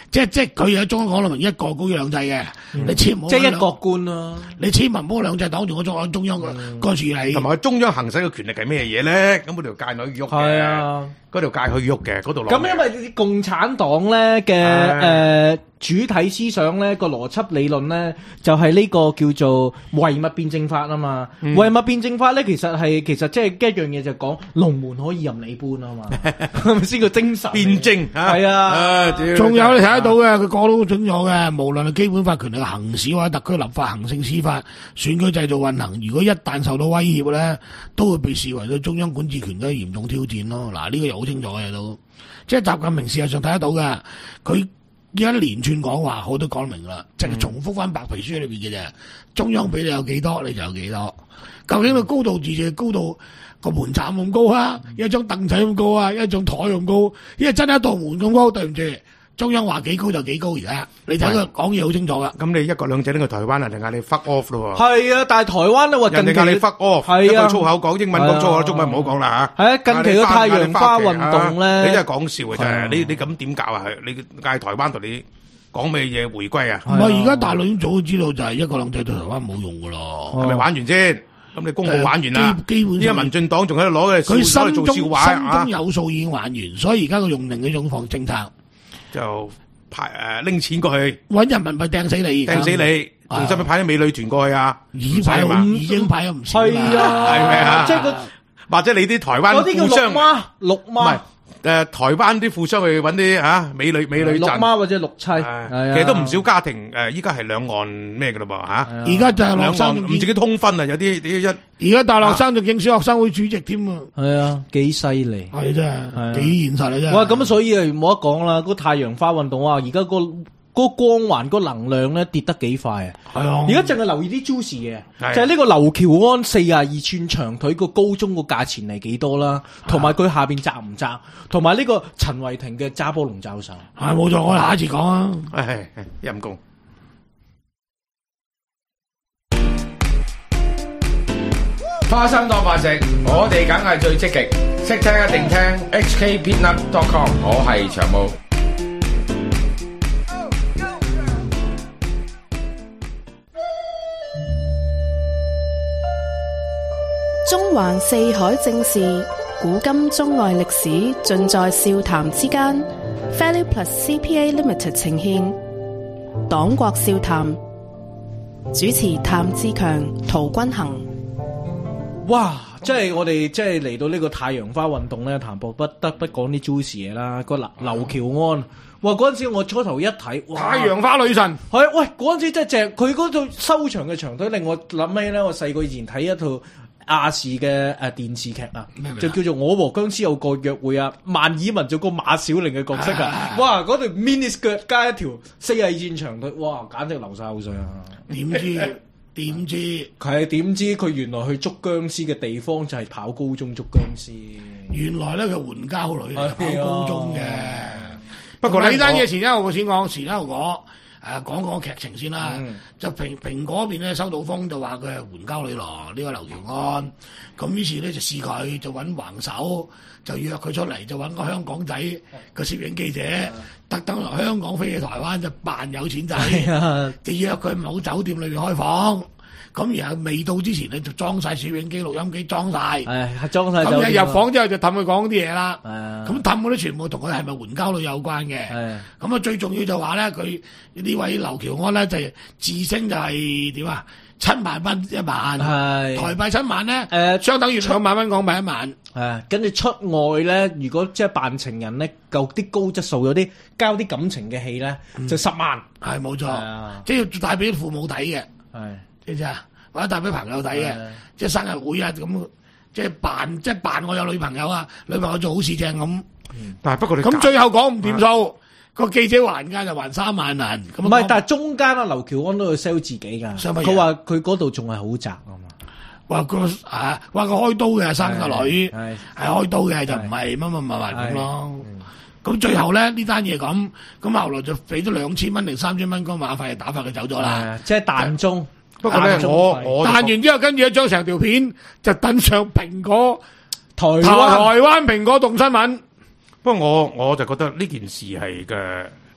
即係即係佢有中央講到明一個高於兩制嘅，你千唔好即係一國觀咯。 你千萬唔好兩制擋住我中中央個個處理。 同埋中央行使嘅權力係咩嘢咧？咁嗰條界可以喐嘅。係啊，嗰條界可以喐嘅，嗰度攞。 咁因為共產黨咧嘅誒主體思想咧個邏輯理論咧就係呢個叫做唯物辯證法啊嘛。唯物辯證法咧其實係其實即係一樣嘢就講龍門可以任你搬啊嘛，係咪先個精神？ 辯證係啊， 仲有你睇得到嘅，佢講到準咗嘅，無論係基本法權力嘅行使或者特區立法、行政司法、選舉制度運行，如果一旦受到威脅咧，都會被視為對中央管治權嘅嚴重挑戰咯。嗱，呢個又好清楚嘅都，即係習近平事實上睇得到嘅，佢一連串講話，好多講明啦，即係重複翻白皮書裏邊嘅啫。中央俾你有幾多，你就有幾多。究竟個高度自治高到個門檻咁高啊，一張凳仔咁高啊，一張台咁高，因為真係一道門咁高，對唔住。中央話幾高就幾高，而家你睇佢講嘢好清楚噶。 咁你一國兩制呢個台灣啊，定係你 fuck off 咯？ 係啊，但係台灣咧話人哋嗌你 fuck off，係啊，粗口講英文講粗口，中文唔好講啦嚇。 係啊，近期個太陽花運動咧， 你真係講笑嘅啫。你你咁點搞啊？你嗌台灣同你講咩嘢回歸啊？ 唔係而家大陸已經早都知道就係一國兩制對台灣冇用噶咯， 係咪玩完先？咁你公佈玩完啦， 基本上依家民進黨仲喺度攞嘅， 佢心中做笑話心中有數已經玩完，所以而家佢用另一種防政策就。派誒拎錢過去， 搵人民幣掟死你， 掟死你，仲使唔使派啲美女團過去啊？ 已派已經派咗唔少啦， 係啊， 係咪啊？ 即係個或者你啲台灣富商， 六媽， 誒，台灣啲富商去搵啲吓美女美女六媽或者六妻， 其實都唔少家庭誒，依家係兩岸咩噶啦噃吓？ 而家就係兩岸唔自己通婚啊，有啲啲一，而家大學生仲應小學生會主席添啊！ 係啊，幾犀利， 係真係幾現實啊！真係。 哇，咁所以啊冇得講啦，嗰太陽花運動啊，而家個。嗰個光環、嗰個能量咧跌得幾快啊！係啊！而家淨係留意啲 juicy 嘅，就係呢個劉喬安四廿二寸長腿個高中個價錢係幾多啦？同埋佢下邊窄唔窄？同埋呢個陳慧婷嘅揸波龍教授， 係冇錯，我哋下一次講啊！ 係陰公。 花生當飯食，我哋梗係最積極，識聽一定聽 H K Peanut dot com， 我係長毛。 中環四海正事，古今中外歷史，盡在笑談之間。Value Plus C P A Limited 呈現黨國笑談，主持譚志強、陶君行。 哇！即係我哋即係嚟到呢個太陽花運動咧，譚博不得不講啲 juicy 嘢啦。個劉劉喬安，哇！嗰陣時我初頭一睇， 太陽花女神係喂，嗰陣時真係正，佢嗰套修長嘅長腿令我諗起咧，我細個以前睇一套亞視嘅誒電視劇啊，就叫做《我和僵屍有個約會》啊，萬綺雯做個馬小玲嘅角色啊，哇！嗰條 mini skirt加一條四廿二寸長腿，哇！簡直流晒口水啊！ 點知點知佢係點知佢原來去捉僵屍嘅地方就係跑高中捉僵屍， 原來咧佢援交女嚟跑高中嘅。 不過呢單嘢前一號先講，前一號講。誒講講劇情先啦，嗯、就蘋蘋果嗰邊咧收到風就話佢係援交女郎呢、呢個劉喬安，咁於是咧就試佢就揾橫手，就約佢出嚟，就揾個香港仔個攝影記者，特登由香港飛去台灣就扮有錢仔，啊、就約佢某酒店裏面開房。咁然後未到之前咧就裝晒攝影機、錄音機裝晒， 係裝晒。 咁一入房之後就氹佢講啲嘢啦。咁氹嗰啲全部同佢係咪援交女有關嘅？咁啊最重要就話咧，佢呢位劉喬安咧就自稱就係點啊？七萬蚊一晚，台幣七萬咧，誒相等於兩萬蚊港幣一晚。 誒跟住出外咧，如果即係扮情人咧，夠啲高質素有啲交啲感情嘅戲咧，就十萬。 係冇錯，即係要帶俾父母睇嘅。係。知唔知啊？或者帶俾朋友睇嘅，即係生日會啊咁，即係扮即係扮我有女朋友啊，女朋友做好事正咁。 但係不過你咁最後講唔掂數，個記者還價就還三萬銀。 唔係，但係中間啊，劉喬安都要 sell 自己㗎。佢話佢嗰度仲係好窄啊嘛。話個啊話佢開刀嘅生個女係開刀嘅，就唔係乜乜乜乜咁咯。咁最後咧呢單嘢咁，咁後來就俾咗兩千蚊定三千蚊嗰馬費，打發佢走咗啦。 即係彈中。 不過咧，我我彈完之後，跟住一張成條片就登上蘋果台灣台灣蘋果動新聞。 不過我我就覺得呢件事係嘅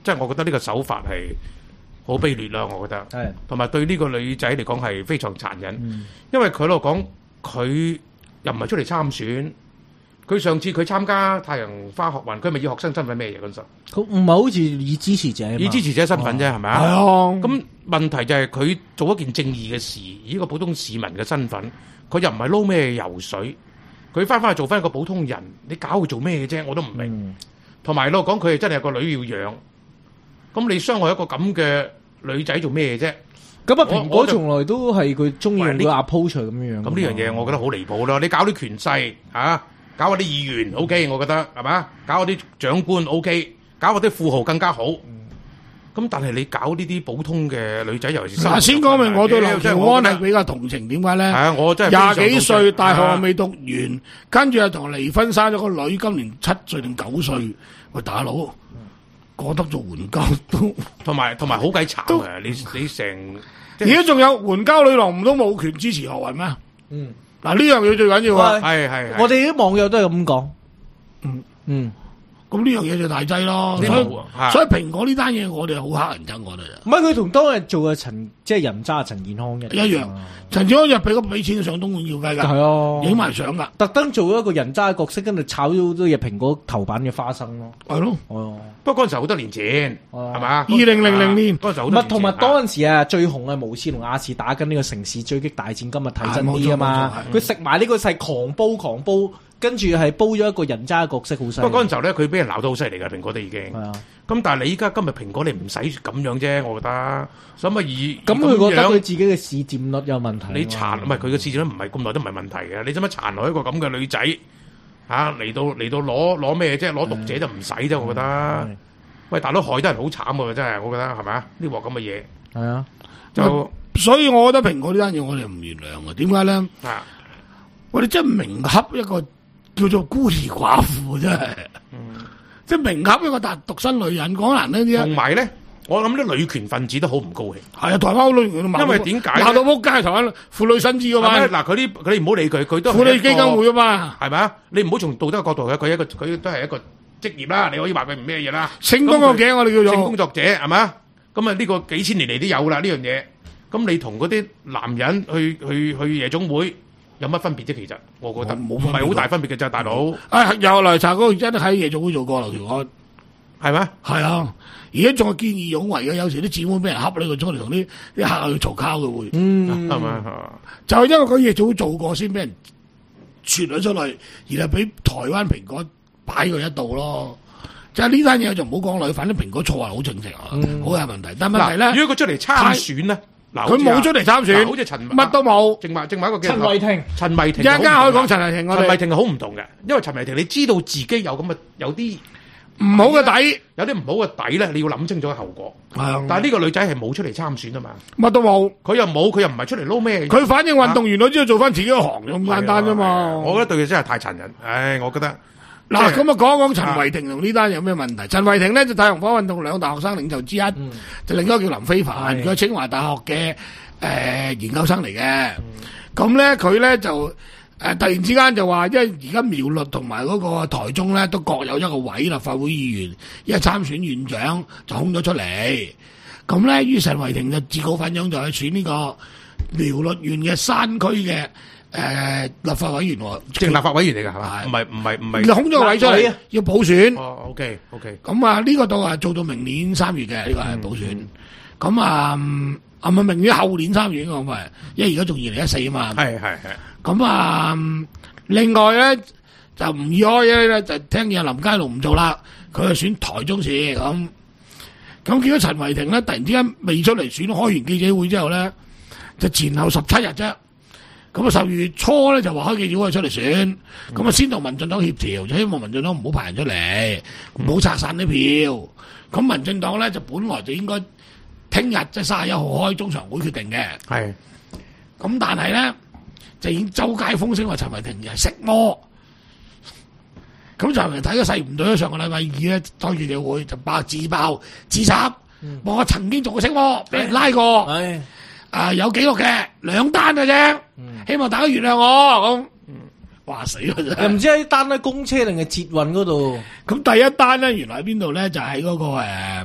即係我覺得呢個手法係好卑劣啦，我覺得。係。同埋對呢個女仔嚟講係非常殘忍，嗯、因為佢喺度講佢又唔係出嚟參選。佢上次佢參加太陽花學運，佢咪以學生身份咩嘢嗰陣時？ 佢唔係好似以支持者， 以支持者身份啫，係咪啊？係啊。咁問題就係佢做一件正義嘅事，以一個普通市民嘅身份，佢又唔係撈咩油水，佢翻返去做翻一個普通人，你搞佢做咩啫？我都唔明。同埋咯，講佢係真係有個女要養，咁你傷害一個咁嘅女仔做咩啫？ 咁啊，蘋果從來都係佢中意用個 approach 咁樣樣。咁呢樣嘢我覺得好離譜咯！你搞啲權勢嚇。搞下啲議員 OK， 我覺得係嘛？搞下啲長官 OK， 搞下啲富豪更加好。咁、嗯、但係你搞呢啲普通嘅女仔，尤其是嗱，先講明我對劉喬安係比較同情，點解咧？係啊，我真係廿幾歲，大學未讀完，跟住又同離婚生咗個女，今年七歲定九歲。喂，大佬，覺得做援交都同埋同埋好鬼慘嘅，你你成而家仲有援交女郎唔都冇權支持學運咩？嗯。嗱，呢樣嘢最緊要啊！ 係係， 我哋啲網友都係咁講。嗯嗯， 咁呢樣嘢就大劑咯。所以所以蘋果呢單嘢，我哋好黑人憎我哋。 唔係佢同當日做嘅陳，即係人渣陳健康一一樣。陳健康又俾個俾錢上東莞要計㗎。係啊， 影埋相㗎。 特登做咗一個人渣嘅角色，跟住炒咗好多嘢蘋果頭版嘅花生咯。 係咯。 哦。 不過嗰陣時好多年前，係嘛？ 二零零零年。 嗰陣時好多年前。 唔係同埋當陣時啊，最紅嘅無線同亞視打緊呢個城市追擊大戰，今日睇真啲啊嘛。佢食埋呢個係狂煲狂煲。跟住係煲咗一個人渣嘅角色，好犀利。不過嗰陣時候咧，佢俾人鬧到好犀利㗎，蘋果都已經。係啊。咁但係你依家今日蘋果你唔使咁樣啫，我覺得。咁啊以咁佢覺得佢自己嘅市佔率有問題。 你殘唔係佢嘅市佔率唔係咁耐都唔係問題嘅。你做乜殘落一個咁嘅女仔嚇嚟到嚟到攞攞咩啫？攞讀者就唔使啫，我覺得。喂，大佬害得人好慘喎，真係，我覺得係咪啊？呢鑊咁嘅嘢。 係啊。 就所以，我覺得蘋果呢單嘢我哋唔原諒嘅。點解咧？啊！我哋真係明恰一個。叫做孤兒寡婦真係，嗯、即係明恰一個大獨身女人，講難呢啲。 同埋咧，我諗啲女權分子都好唔高興。 係啊，台灣好女權都罵。 因為點解？ 鬧到仆街，台灣婦女新知噶嘛。 嗱，佢啲佢哋唔好理佢，佢都婦女基金會啊嘛。 係咪啊？你唔好從道德角度嘅，佢一個佢都係一個職業啦。你可以話佢唔咩嘢啦。 性工作者我哋叫做性工作者係嘛？咁啊呢個幾千年嚟都有啦呢樣嘢。咁你同嗰啲男人去去去夜總會。有乜分別啫？其實我覺得冇，唔係好大分別嘅啫，大佬。 啊，又來查嗰個真係喺夜總會做過劉喬安， 係咩？ 係啊，而家仲係見義勇為嘅。有時啲姊妹俾人恰呢個出嚟同啲啲客去嘈交嘅會，嗯，係咪？就係因為佢夜總會做過先俾人傳咗出嚟，然後俾台灣蘋果擺佢一度咯。就係呢單嘢就唔好講落去，反正蘋果錯係好正常啊，好有問題。但係問題咧， 如果佢出嚟參選咧？ 佢冇出嚟參選， 好似陳乜都冇， 淨埋淨埋一個陳慧婷， 陳慧婷一陣間可以講陳慧婷，我哋陳慧婷係好唔同嘅，因為陳慧婷你知道自己有咁嘅有啲唔好嘅底， 有啲唔好嘅底咧，你要諗清楚個後果。係，但係呢個女仔係冇出嚟參選啊嘛， 乜都冇， 佢又冇，佢又唔係出嚟撈咩， 佢反正運動員，佢只係做翻自己個行咁簡單啫嘛。 我覺得對佢真係太殘忍，唉，我覺得。 嗱，咁啊講一講陳慧婷同呢單有咩問題？陳慧婷呢就太陽花運動兩大學生領袖之一，就另一個叫林飛帆，佢係清華大學嘅。誒、呃，研究生嚟嘅，咁咧佢咧就誒、呃、突然之間就話，因為而家苗栗同埋嗰個台中咧都各有一個位立法會議員，一參選院長就空咗出嚟，咁咧於陳慧婷就自告奮勇就去選呢個苗栗縣嘅山區嘅誒立法委員， 正立法委員嚟噶係嘛？唔係唔係唔係， 你空咗個位出嚟，要補選。 哦 ，OK OK， 咁啊呢個到啊做到明年三月嘅呢、這個係補選，咁、嗯、啊。嗯係咪明年後年參選我咪？因為而家仲二零一四啊嘛。係係係。咁啊，另外咧就唔意外咧，就聽見林佳龍唔做啦，佢就選台中市咁。咁見到陳慧婷咧，突然之間未出嚟選，開完記者會之後咧，就前後十七日啫。咁啊十二月初咧就話開記者會出嚟選，咁啊、嗯、先同民進黨協調，就希望民進黨唔好派人出嚟，唔好拆散啲票。咁民進黨咧就本來就應該。聽日即係三十一號開中常會決定嘅，係咁，但係咧就已經周街風聲話陳慧婷係色魔，咁陳慧婷睇咗勢唔對，上個禮拜二咧開記者會就爆自爆自殺，話、嗯、我曾經做過色魔，俾人拉過，啊、哎呃、有記錄嘅兩單嘅啫，嗯、希望大家原諒我咁，話死啦真係， 又唔知喺單喺公車定係捷運嗰度， 咁第一單咧原來喺邊度咧就喺嗰、那個誒。嗯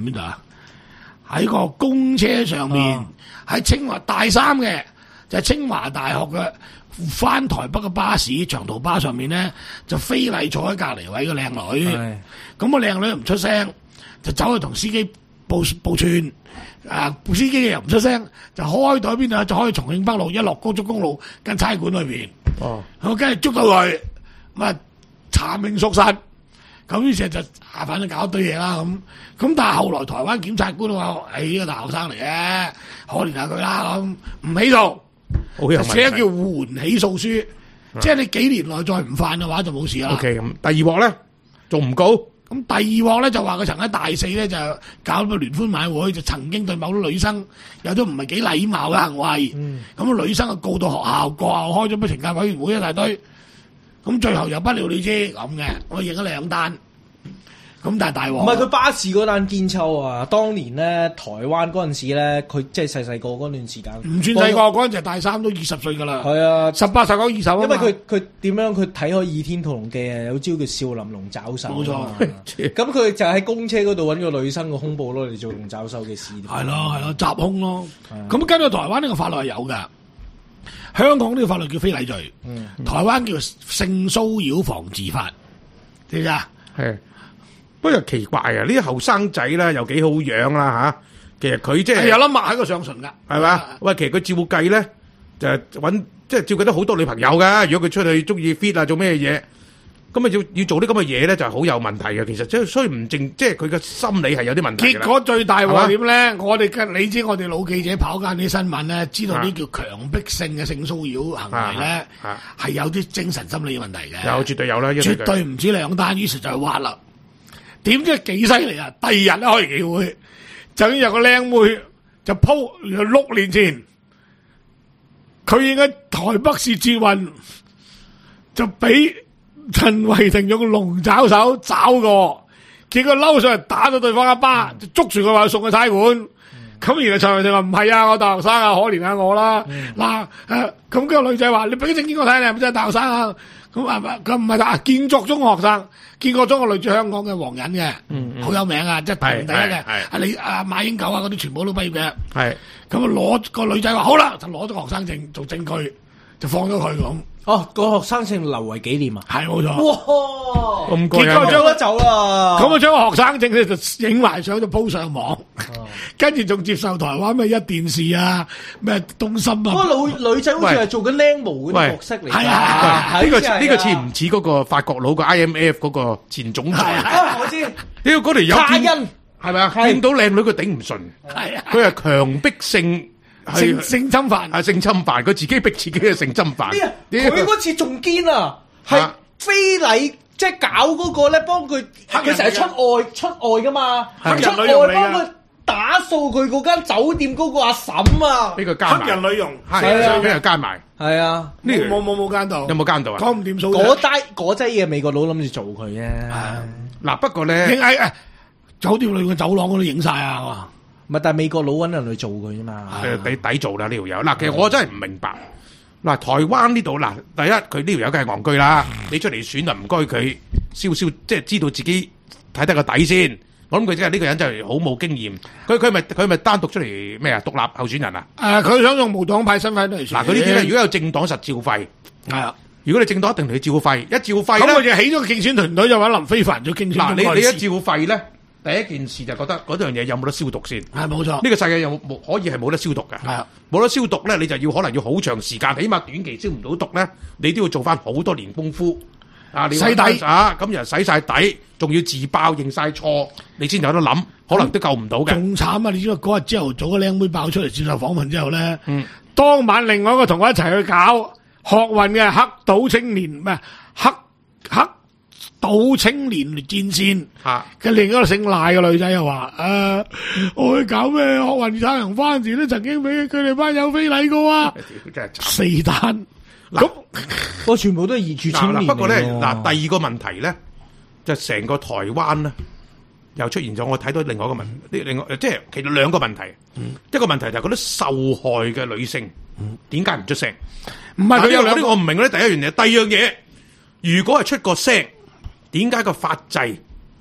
邊度啊？喺個公車上面，喺、啊、清華大三嘅就係、是、清華大學嘅翻台北嘅巴士長途巴上面咧，就非禮坐喺隔離位嘅靚女。咁個靚女又唔出聲，就走去同司機報報串。啊！司機又唔出聲，就開到邊度就開重慶北路，一落高速公路跟差館裏邊。哦，咁跟住捉到佢，咁啊查明屬實。咁於是就啊，反正搞一堆嘢啦咁。咁但係後來台灣檢察官話：誒呢個大學生嚟嘅，可憐下佢啦咁，唔起訴，就寫叫緩起訴書，嗯、即係你幾年內再唔犯嘅話就冇事啦。 O K，咁第二鑊咧仲唔告？ 咁第二鑊咧就話佢曾喺大四咧就搞個聯歡晚會，就曾經對某啲女生有啲唔係幾禮貌嘅行為。咁、嗯、個女生就告到學校，個學校開咗咩懲戒委員會一大堆。咁最後又不了了之咁嘅，我認咗兩單。咁但係大鑊， 唔係佢巴士嗰單堅秋啊！當年咧台灣嗰陣時咧，佢即係細細個嗰段時間， 唔算細個嗰陣就大三都二十歲噶啦。 係啊， 十八、十九、二十。因為佢佢點樣？佢睇開《倚天屠龍記》啊，有招叫少林龍爪手。冇錯。咁佢就喺公車嗰度揾個女生個胸部攞嚟做龍爪手嘅事。 係咯係咯，襲胸咯。咁跟住台灣呢個法律係有噶，香港呢個法律叫非禮罪，嗯嗯、台灣叫性騷擾防治法，知唔知啊？ 係。不過奇怪啊！呢啲後生仔咧又幾好樣啦吓，其實佢即係有粒墨喺個上唇噶， 係嘛？喂，其實佢照計咧就揾即係照計得好多女朋友噶。如果佢出去中意 fit 啊，做咩嘢咁啊？要要做啲咁嘅嘢咧，就係好有問題嘅。其實即係雖然唔正，即係佢嘅心理係有啲問題。 結果最大鑊點咧？我哋跟你知，我哋老記者跑緊啲新聞咧，知道呢叫強迫性嘅性騷擾行為咧，係有啲精神心理問題嘅。 有絕對有啦， 絕對唔止兩單，於是就係挖啦。點知幾犀利啊！第二日咧開記會，就已經有個靚妹就鋪六年前，佢應該台北市捷運就俾陳偉霆用個龍爪手抓過，結果嬲上嚟打到對方一巴，就捉住佢話送去差館。咁、嗯、然後陳偉霆話唔係啊，我大學生啊，可憐下我啦。嗱、嗯，誒、啊，咁、那個女仔話：你俾證件我睇，你係咪真係大學生啊？咁啊，佢唔係啊，建國中學生，建國中學嚟自香港嘅黃仁嘅，好、嗯嗯、有名啊，即係排名第一嘅。阿你阿馬英九啊，嗰啲全部都畢業嘅。係咁啊，攞個女仔話好啦，就攞咗學生證做證據，就放咗佢咁。 哦，個學生證留為紀念啊！係冇錯。 哇， 咁過癮！ 結果將得走啦。 咁啊，將個學生證咧就影埋相就鋪上網，跟住仲接受台灣咩一電視啊，咩東森啊。 嗰個女女仔好似係做緊靚模嗰啲角色嚟。係啊，呢個呢個似唔似嗰個法國佬個 I M F 嗰個前總裁？ 啊，我知。 呢個嗰條有見係咪啊？見到靚女佢頂唔順，係啊，佢係強迫性。 性性侵犯啊！性侵犯，佢自己逼自己嘅性侵犯。 佢嗰次仲堅啊，係非禮，即係搞嗰個咧，幫佢，佢成日出外出外噶嘛，出外幫佢打掃佢嗰間酒店嗰個阿嬸啊， 俾佢奸埋， 黑人女傭， 係啊，俾佢奸埋， 係啊， 呢冇冇冇奸到， 有冇奸到啊？ 講唔掂數， 嗰單嗰劑嘢美國佬諗住做佢啫。 嗱，不過咧， 影喺酒店裏嘅走廊嗰度影晒啊！ 唔係，但係美國佬揾人去做佢啫嘛。 誒，抵抵做啦呢條友。嗱，其實我真係唔明白。嗱，台灣呢度嗱，第一佢呢條友梗係戇居啦。你出嚟選就唔該佢，燒燒即係知道自己睇得個底先。我諗佢即係呢個人就係好冇經驗。佢佢咪佢咪單獨出嚟咩啊？獨立候選人啊？誒，佢想用無黨派身份嚟選。嗱，佢呢啲咧，如果有政黨實照費。係啊。如果你政黨一定同佢照費，一照費咧，咁我就起咗個競選團隊，就揾林非凡做競選。嗱，你你一照費咧？第一件事就覺得嗰樣嘢有冇得消毒先？係冇錯。呢個世界有冇可以係冇得消毒嘅？係啊，冇得消毒咧，你就要可能要好長時間，起碼短期消唔到毒咧，你都要做翻好多年功夫。啊，洗底啊，咁人洗晒底，仲要自爆認晒錯，你先有得諗，可能都救唔到嘅。仲慘啊！你知唔知嗰日朝頭早個靚妹爆出嚟接受訪問之後咧，嗯，當晚另外一個同我一齊去搞學運嘅黑島青年咩黑黑。島青年戰線，嘅另一個姓賴嘅女仔又話：誒、呃，我去搞咩學運太陽花時都曾經俾佢哋班友非禮過啊！四單，咁我全部都係二處青年。不過咧， 嗱，第二個問題咧，就成個台灣咧又出現咗。我睇到另外一個問題，另外即係其實兩個問題。嗯、一個問題就係嗰啲受害嘅女性點解唔出聲？唔係佢有兩啲我唔明咧。第一樣嘢，第二樣嘢，如果係出個聲。點解個法制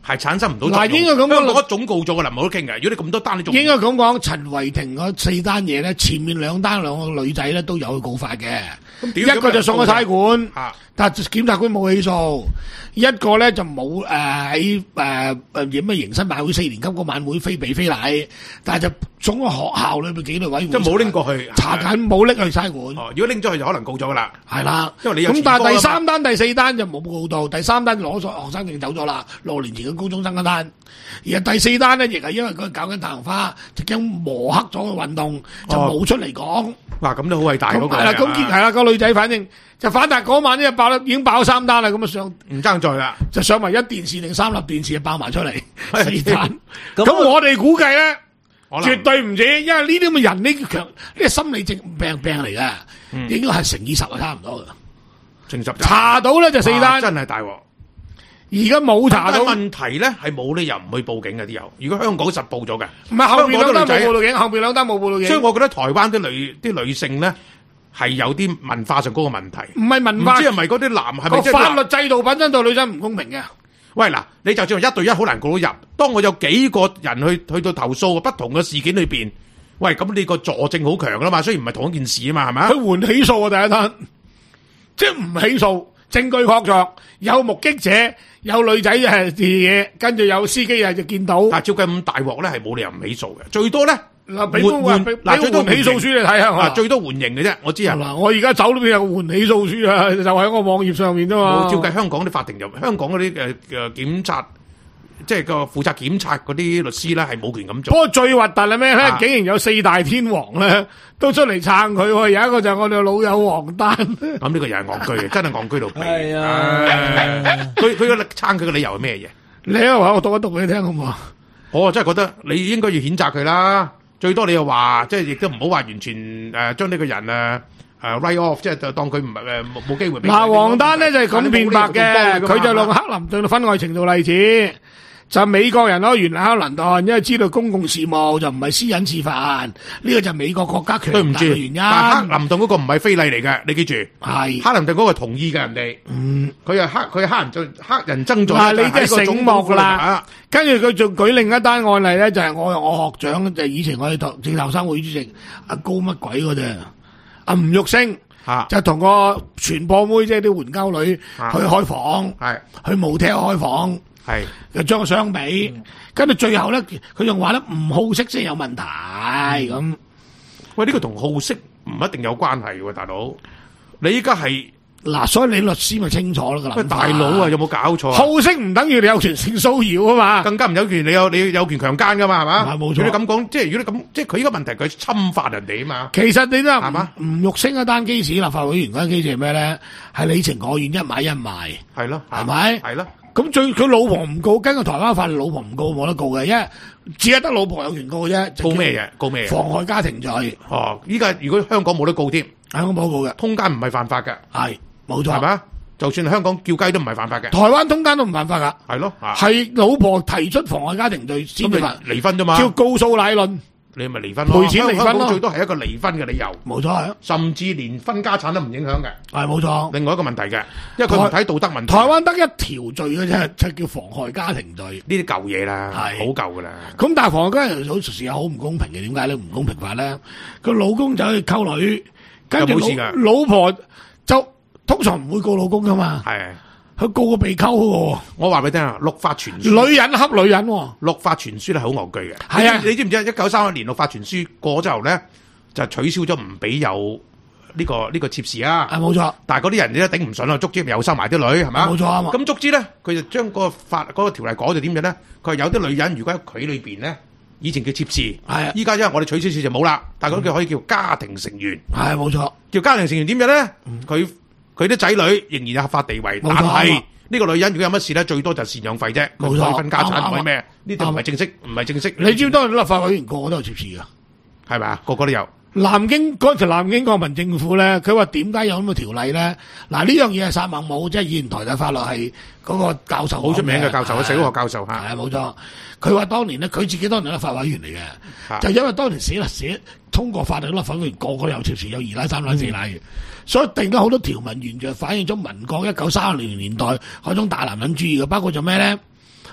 係產生唔到。 嗱，應該咁講， 香港總告咗噶啦，冇得傾嘅。如果你咁多單，你仲應該咁講，陳偉霆嗰四單嘢咧，前面兩單兩個女仔咧都有去告發嘅。一個就送去差館，但係檢察官冇起訴；一個咧就冇誒喺誒誒點咩迎新晚會四年級個晚會非俾非禮，但係就送咗學校裏邊紀律委員會， 即係冇拎過去查緊，冇拎去差館。 哦，如果拎咗去就可能告咗噶啦。 係啦， 因為你有咁，但係第三單、第四單就冇告到，第三單攞咗學生證走咗啦，六年前嘅高中生嗰單，而第四單咧亦係因為佢搞緊大紅花，就驚磨黑咗個運動，就冇出嚟講。 哇，咁都好偉大嗰個。 係啦，咁結係啦，個女仔反正就反達嗰晚呢就爆啦，已經爆咗三單啦，咁啊上唔爭在啦， 就上埋一電視定三粒電視就爆埋出嚟四單。咁我哋估計咧，絕對唔止，因為呢啲咁嘅人呢強，呢個心理症病病嚟嘅，應該係乘以十啊，差唔多嘅。 乘十查到咧就四單， 真係大鑊。 而家冇查到， 問題咧係冇理由唔去報警嘅啲友。如果香港實報咗嘅， 唔係後邊兩單冇報到警，後邊兩單冇報到警。 所以我覺得台灣啲女啲女性咧係有啲文化上嗰個問題。 唔係文化， 唔知係咪嗰啲男係咪即係法律制度本身對女仔唔公平嘅。 喂嗱，你就算一對一好難告到入。當我有幾個人去去到投訴不同嘅事件裏邊，喂咁你個佐證好強啦嘛，雖然唔係同一件事啊嘛，係咪？ 佢換起訴啊第一單，即係唔起訴，證據確鑿，有目擊者。有女仔係嘢，跟住有司機啊就見到。 但係照計咁大鑊咧，係冇理由唔起訴嘅。最多咧， 嗱俾換嗱最多起訴書你睇下。 嗱最多緩刑嘅啫，我知啊。 嗱我而家手裏邊有個緩起訴書啊，就喺個網頁上面啫嘛。 照計香港啲法庭就香港嗰啲誒誒檢察，即係個負責檢察嗰啲律師咧係冇權咁做。不過最核突係咩咧？竟然有四大天王咧都出嚟撐佢，有一個就係我哋老友黃丹。 咁呢個又係戇居嘅，真係戇居到痹。 係啊， 佢佢個撐佢嘅理由係咩嘢？ 你啊話我讀一讀俾你聽好唔好？ 我真係覺得你應該要譴責佢啦。最多你又話，即係亦都唔好話完全誒將呢個人誒誒 write off，即係就當佢唔係誒冇冇機會俾。 嗱，黃丹咧就係咁辯白嘅，佢就用克林頓婚外情做例子。就美國人咯，原來克林頓，因為知道公共事務就唔係私隱示範，呢個就係美國國家強大嘅原因。 但克林頓嗰個唔係非禮嚟嘅，你記住。係克林頓嗰個同意嘅人哋。嗯，佢係黑佢係黑人就黑人爭咗。但係你真係醒目啦。跟住佢仲舉另一單案例咧，就係我我學長就係以前我哋政校生會主席阿高乜鬼嗰隻阿吳玉星。就同個傳播妹即係啲援交女去開房，係去模特開房。係，又將個相比，跟住最後咧，佢仲話咧唔好色先有問題咁。嗯、喂，呢、這個同好色唔一定有關係喎，大佬。你依家係嗱，所以你律師咪清楚咯個諗法。喂，大佬啊，有冇搞錯？好色唔等於你有權性騷擾啊嘛，更加唔有權你有你有權強姦噶嘛，係嘛？係冇錯。如果你咁講，即係如果你咁，即係佢依個問題，佢侵犯人哋啊嘛。其實你都係嘛？吳玉星一單機事，立法會議員嗰單機事係咩咧？係你情我願，一買一賣，係咯，係咪？係咯。咁最佢老婆唔告，根據台灣法律，老婆唔告冇得告嘅，因為只係得老婆有權告嘅啫。告咩嘢？告咩嘢？妨害家庭罪。哦，依家如果香港冇得告添，香港冇告嘅，通姦唔係犯法嘅，係冇錯，係嘛？就算香港叫雞都唔係犯法嘅，台灣通姦都唔犯法噶，係咯，係老婆提出妨害家庭罪先至離婚啫嘛，叫告訴乃論。你咪離婚咯，賠錢離婚咯，最多係一個離婚嘅理由，冇錯係，甚至連分家產都唔影響嘅，係冇錯。另外一個問題嘅，因為佢唔睇道德問題。台灣得一條罪嘅啫，就叫妨害家庭罪，呢啲舊嘢啦，係好舊噶啦。咁但係妨害家庭罪有時有好唔公平嘅，點解咧？唔公平法咧，個老公走去溝女，跟住老老婆就通常唔會告老公噶嘛，係。佢告個被溝喎，我話俾你聽啊，六法全書，女人恰女人，六法全書咧係好戇居嘅。係啊，你知唔知？一九三一年六法全書過之後咧，就取消咗唔俾有呢個呢個妾侍啊。係冇錯，但係嗰啲人咧頂唔順啦，足之又收埋啲女係嘛？冇錯啊嘛。咁足之咧，佢就將嗰個法嗰個條例改到點樣咧？佢係有啲女人如果喺佢裏邊咧，以前叫妾侍，係啊，依家因為我哋取消少就冇啦，但係嗰啲可以叫家庭成員。係冇錯，叫家庭成員點樣咧？佢佢啲仔女仍然有合法地位，但係呢個女人如果有乜事咧，最多就贍養費啫，冇錯，分家產唔係咩？呢啲唔係正式，唔係正式。你知唔知當立法委員個個都有妾侍噶？係咪啊？個個都有。南京嗰陣南京國民政府咧，佢話點解有咁嘅條例咧？嗱，呢樣嘢係薩孟姆，即係以前台大法律係嗰個教授，好出名嘅教授，社會學教授嚇。係冇錯。佢話當年咧，佢自己當年係立法委員嚟嘅，就因為當年寫啦寫通過法律，立法委員個個有妾侍，有二奶、三奶、四奶嘅。所以定咗好多條文，完全反映咗民國一九三零年代嗰種大男人主義嘅，包括咗咩咧？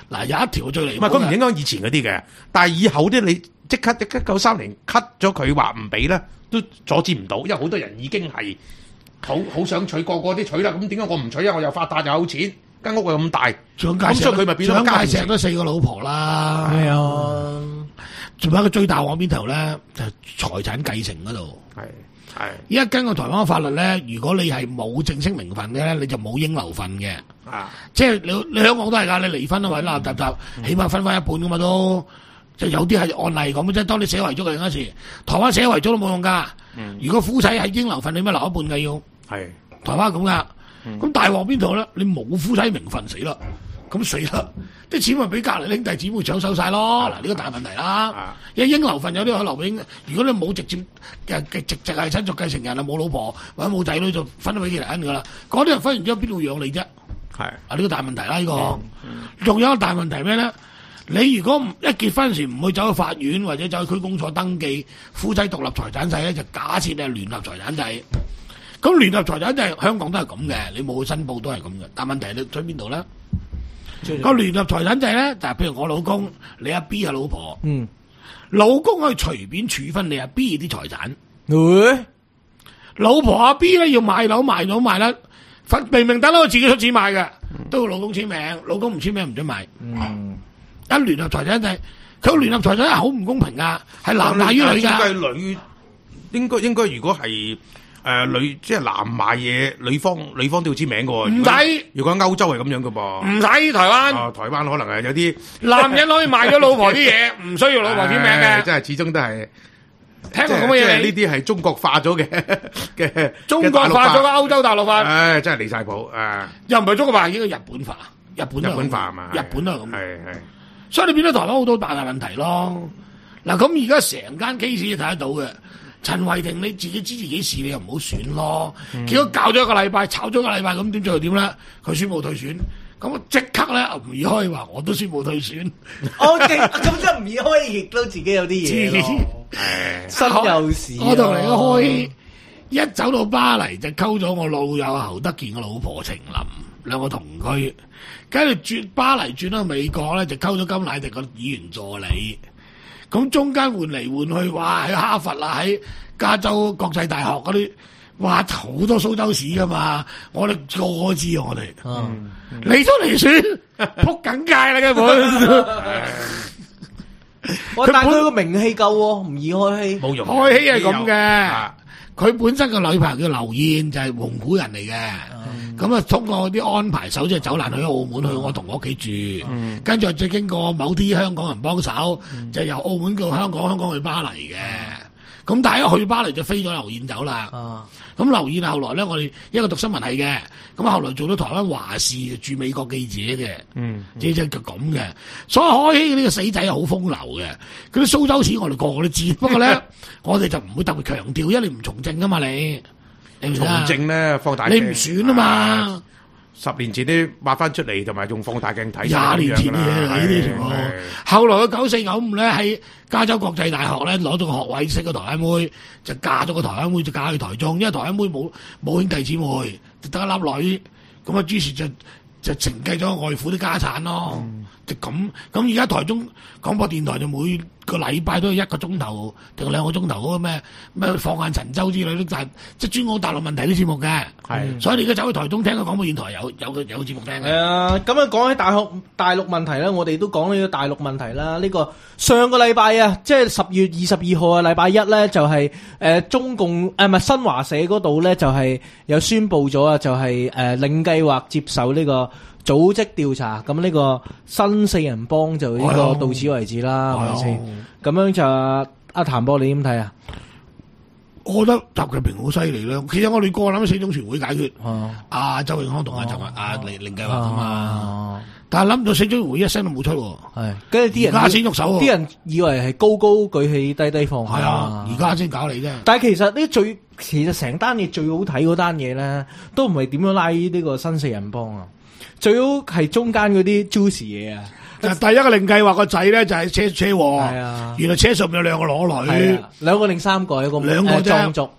嗱有一條最離譜嘅， 唔係佢唔影響以前嗰啲嘅，但係以後啲你即刻一九三年 cut 咗佢話唔俾咧，都阻止唔到，因為好多人已經係好好想娶，個個啲娶啦，咁點解我唔娶啊？我又發達又有錢，間屋又咁大，咁所以佢咪變咗蔣介石都四個老婆啦，係啊，仲有一個最大鑊邊頭咧，就財產繼承嗰度， 係係。 依家根據台灣嘅法律咧，如果你係冇正式名分嘅咧，你就冇應留份嘅，啊，即係你你香港都係㗎，你離婚啊或者立雜雜，起碼分翻一半㗎嘛都。就有啲係案例咁即係當你寫遺囑嘅嗰時，台灣寫遺囑都冇用噶。嗯、如果夫妻係應留份，你咪留一半嘅要。係台灣咁噶。咁、嗯、大鑊邊度咧？你冇夫妻名分死啦，咁死啦，啲錢咪俾隔離兄弟姊妹搶手晒咯。嗱呢、啊、個大問題啦。因為應留份有啲可以留俾，如果你冇直接嘅嘅直直係親屬繼承人啊，冇老婆或者冇仔女就分咗俾其他人噶啦。嗰啲人分完之後邊度養你啫？係啊呢個大問題啦呢、這個。仲、嗯嗯、有一個大問題咩咧？你如果唔一結婚時唔去走去法院或者走去區公所登記夫妻獨立財產制咧，就假設你係聯合財產制。咁聯合財產制香港都係咁嘅，你冇去申報都係咁嘅。但問題你喺邊度咧？個聯合財產制咧，就係譬如我老公，你阿 B 係老婆，嗯，老公可以隨便處分你阿 B 啲財產。會，老婆阿 B 咧要買樓賣樓賣啦，明明等到佢自己出錢買嘅，都要老公簽名，老公唔簽名唔准買。嗯。一聯合財產制，佢個聯合財產係好唔公平噶，係男大於女噶。應該女，應該應該如果係誒、呃、女，即係男買嘢，女方女方都要簽名噶。唔使，如果歐洲係咁樣噶噃。唔使台灣。啊，台灣可能係有啲男人可以賣咗老婆啲嘢，唔需要老婆簽名嘅。 即係始終都係聽過咁嘅嘢。 呢啲係中國化咗嘅嘅。 中國化咗嘅歐洲大陸化。 唉，真係離晒譜啊！ 又唔係中國化，應該日本化。日本日本化係嘛？ 日本都係咁。 係係。 所以你變咗台灣好多大大問題咯。嗱咁而家成間 case 都睇得到嘅。陳慧婷你自己知自己事，你又唔好選咯。嗯、結果搞咗一個禮拜，炒咗一個禮拜，咁點最後點咧？佢宣布退選，咁即刻咧吳怡開話我都宣布退選。 我勁咁即係吳怡開亦都自己有啲嘢新有事。 我同你開一走到巴黎就溝咗我老友侯德健嘅老婆程琳，兩個同居。跟住轉巴黎轉到美國咧，就溝咗甘迺迪個議員助理。咁中間換嚟換去，哇！喺哈佛啦，喺加州國際大學嗰啲，哇！好多蘇州市噶嘛，我哋個個知啊，我哋。嗯，你都嚟選，撲緊街啦根本。 我但係佢個名氣夠喎，唔易開戲。 冇用。 開戲係咁嘅。佢本身個女朋友叫劉燕，就係蒙古人嚟嘅。咁啊、嗯，通過啲安排手，即係走難去澳門，去我同我屋企住。嗯、跟住再經過某啲香港人幫手，嗯、就由澳門到香港，香港去巴黎嘅。咁但係一去巴黎就飛咗劉燕走啦。咁劉燕後來咧，我哋一個讀新聞系嘅，咁後來做到台灣華視駐美國記者嘅。嗯，即係就咁嘅。所以開禧呢個死仔係好風流嘅。嗰啲蘇州市我哋個個都知，不過咧我哋就唔會特別強調，因為你唔從政噶嘛你。你從政咧放大鏡， 你唔選啊嘛。啊十年前啲挖翻出嚟，同埋用放大鏡睇。 廿年前嘅嘢呢啲全部。後來佢九四九五咧喺加州國際大學咧攞咗個學位，識個台灣妹，就嫁咗個台灣妹，就嫁去台中，因為台灣妹冇冇兄弟姊妹，就得一粒女，咁啊於是就就承繼咗外父啲家產咯。嗯、就咁咁而家台中廣播電台就每個禮拜都有一個鐘頭定兩個鐘頭嗰個咩咩放眼神州之類都係即係專講大陸問題啲節目嘅，係是，所以你而家走去台中聽個廣播電台有有個有個節目聽嘅。 係啊，咁樣講起大學大陸問題咧，我哋都講呢個大陸問題啦。呢、這個上個禮拜啊，即係十月二十二號啊，禮拜一咧就係、是、誒、呃、中共誒唔係新華社嗰度咧就係、是、有宣布咗啊，就係誒令計劃接受呢、這個。組織調查，咁呢個新四人幫就呢個到此為止啦，係咪先？咁樣就阿譚波，你點睇啊？ 我覺得習近平好犀利啦。其實我哋個諗四中全會解決，阿周永康同阿習阿令令計劃噶嘛。但係諗到四中全會一聲都冇出， 係跟住啲人而家先喐手， 啲人以為係高高舉起低低放， 係啊，而家先搞你啫。 但係其實呢最其實成單嘢最好睇嗰單嘢咧，都唔係點樣拉呢個新四人幫啊。最好係中間嗰啲 juicy 嘢啊！ 第一個令計劃個仔咧就係車車禍， 係啊， 原來車上面有兩個裸女， 兩個定三個，一個兩個壯族，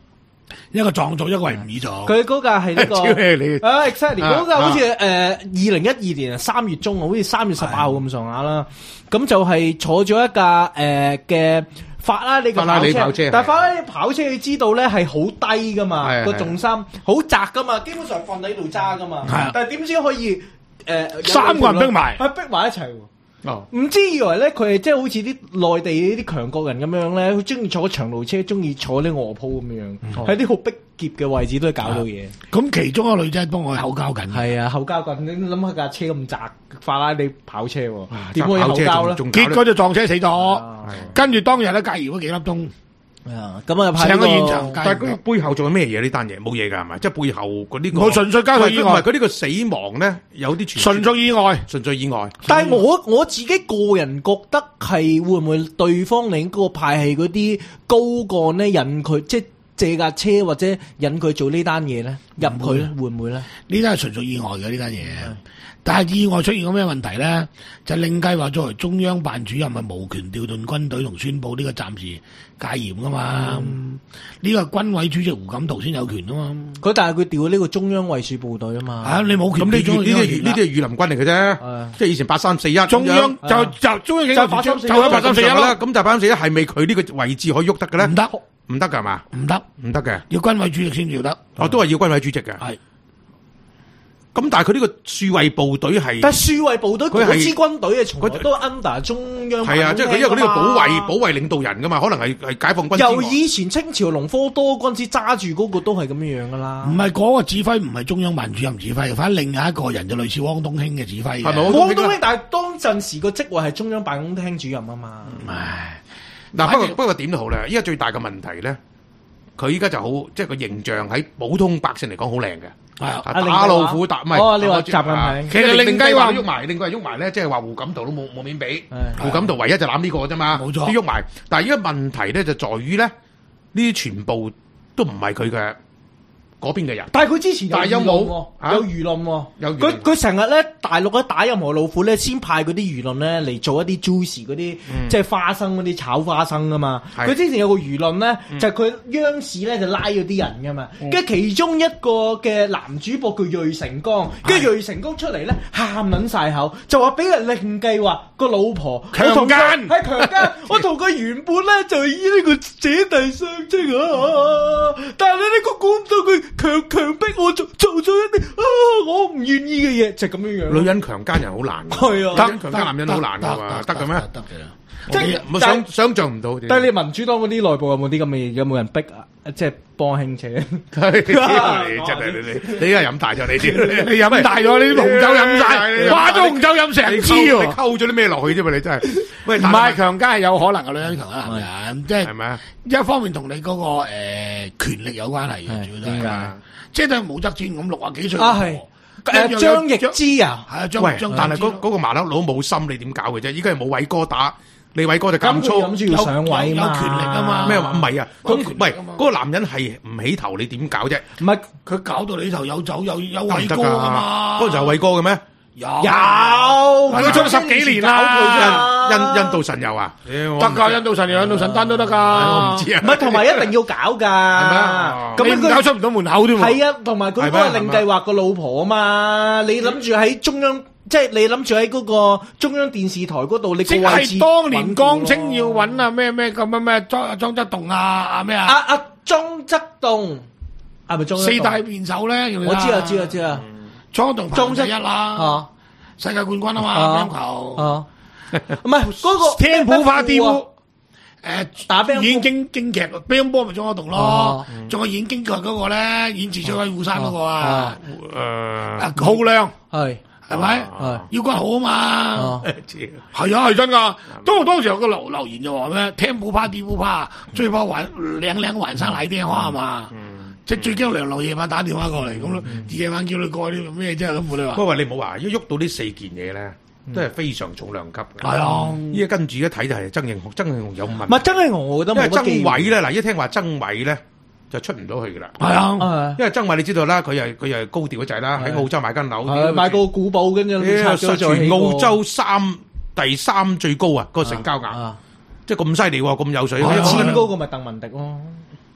一個撞咗，一個係唔易做。 佢嗰架係呢個超氣你啊 exactly 嗰架好似誒二零一二年三月中，好似三月十八號咁上下啦。咁就係坐咗一架誒嘅法拉利嘅跑車， 跑車但係法拉利跑車你知道咧係好低噶嘛，個重心好窄噶嘛，基本上瞓喺度揸噶嘛。但係點知可以誒三個人逼埋， 係逼埋一齊。 哦， 唔知以為咧佢係即係好似啲內地啲強國人咁樣咧，佢中意坐長路車，中意坐啲臥鋪咁樣，喺啲好逼夾嘅位置都係搞到嘢。 咁其中一個女仔幫我口交緊， 係啊，口交緊。你諗下架車咁窄，法拉利跑車點可以口交咧？ 結果就撞車死咗。跟住當日咧，介紹咗幾粒鐘。 啊，咁啊派成個現場， 但係佢背後仲有咩嘢？呢單嘢冇嘢㗎係咪？即係背後嗰啲我純粹交通意外， 唔係佢呢個死亡咧有啲純粹意外， 純粹意外。 但係我我自己個人覺得係會唔會對方另嗰個派系嗰啲高幹咧引佢即係借架車或者引佢做呢單嘢咧入去咧會唔會咧？ 呢單係純屬意外嘅呢單嘢。但係意外出現咗咩問題咧？就另計劃作為中央辦主任係無權調動軍隊同宣佈呢個暫時戒嚴噶嘛？呢、嗯、個係軍委主席胡錦濤先有權啊嘛。佢但係佢調呢個中央衛戍部隊啊嘛。 啊，你冇權。 咁呢啲呢啲呢啲係御林軍嚟嘅啫，即係以前八三四一中央就就中央就八三四一就八三四一啦。 咁就八三四一係咪佢呢個位置可以喐得嘅咧？ 唔得， 唔得㗎嘛？ 唔得， 唔得嘅。 要軍委主席先要得。 哦，都係要軍委主席嘅。係。咁但係佢呢個戍衛部隊係， 但係戍衛部隊佢支軍隊啊，從來都 under 中央。 係啊，即係佢因為佢呢個保衛保衛領導人噶嘛，可能係係解放軍。 由以前清朝隆科多嗰陣時揸住嗰個都係咁樣樣噶啦。 唔係嗰個指揮唔係中央辦主任指揮，反正另外一個人就類似汪東興嘅指揮。 係咪汪東興？但係當陣時個職位係中央辦公廳主任啊嘛。 唉， 嗱不過不過點都好咧，依家最大嘅問題咧，佢依家就好即係個形象喺普通百姓嚟講好靚嘅。係啊，打老虎打唔係。 哦，你話習近平， 其實另計劃喐埋，另計劃喐埋咧，即係話胡錦濤都冇冇面俾。胡錦濤唯一就攬呢個啫嘛，冇錯。喐埋，但係依家問題咧就在於咧，呢啲全部都唔係佢嘅嗰邊嘅人。 但係佢之前有有冇有輿論喎？有佢佢成日咧大陸咧打任何老虎咧，先派嗰啲輿論咧嚟做一啲 juice 嗰啲，即係花生嗰啲炒花生啊嘛。佢之前有個輿論咧，就係佢央視咧就拉咗啲人噶嘛，跟住其中一個嘅男主播叫芮成鋼，跟住芮成鋼出嚟咧喊撚晒口，就話俾人另計劃個老婆強姦， 係強姦。我同佢原本咧就以呢個姐弟相稱啊，但係你呢個估唔到佢。強強逼我做做咗一啲啊，我唔願意嘅嘢，就咁樣樣。 女人強姦人好難， 係啊， 女人強姦男人好難噶嘛，得嘅咩？ 得嘅， 即係冇想想象唔到。 但係你民主黨嗰啲內部有冇啲咁嘅嘢？有冇人逼啊？即係幫興扯？ 你真係你你你而家飲大咗你知， 你飲大咗你啲紅酒飲晒，花咗紅酒飲成支喎， 你溝咗啲咩落去啫嘛？你真係，喂， 唔係強姦係有可能嘅，女人強姦男人，即係係咪啊？ 一方面同你嗰個誒權力有關係嘅，主要都係，即係武則天咁六啊幾歲啊係。誒張易之啊， 係啊張喂，但係嗰嗰個麻甩佬冇心，你點搞嘅啫？依家係冇偉哥打。李偉哥就咁粗， 諗住要上位有權力啊嘛？ 咩話唔係啊？咁喂，嗰個男人係唔起頭，你點搞啫？ 唔係佢搞到你頭有酒有有偉哥啊嘛？ 嗰個就係偉哥嘅咩？ 有有， 佢出咗十幾年啦。 印印度神油啊？ 得噶，印度神油、印度神丹都得噶。 我唔知啊。 唔係，同埋一定要搞噶。係咪啊？咁佢搞出唔到門口添。 係啊，同埋佢嗰個另計劃個老婆啊嘛。你諗住喺中央？即係你諗住喺嗰個中央電視台嗰度，你個位置。 係當年江青要揾啊咩咩咁樣咩莊莊則棟啊啊咩啊？ 阿阿莊則棟係咪莊？ 四大辯手咧， 我知啊知啊知啊。 莊棟莊則一啦，世界冠軍啊嘛，乒乓球。 唔係嗰個天普花雕，誒打乒演京京劇乒乓波咪莊則棟咯，仲有演京劇嗰個咧，演智取威虎山嗰個啊，誒浩亮係。係咪？腰骨好啊嘛，係啊係真噶。當當時有個留留言就話咩？聽不怕地不怕，最怕晚兩兩晚上嚟電話嘛。即係最驚梁流夜晚打電話過嚟咁咯，夜晚叫你過啲咩啫咁你話。 不過你冇話，一喐到呢四件嘢咧，都係非常重量級嘅。係啊， 依家跟住一睇就係曾慶紅，曾慶紅有問。 唔係曾慶紅，我覺得因為曾偉咧，嗱一聽話曾偉咧。就出唔到去噶啦， 係啊， 因為曾偉你知道啦，佢又佢又係高調嗰陣啦，喺澳洲買間樓， 買個古堡跟住拆咗再起過。 全澳洲三第三最高啊，個成交額，即係咁犀利喎，咁有水。 簽嗰個咪鄧文迪咯，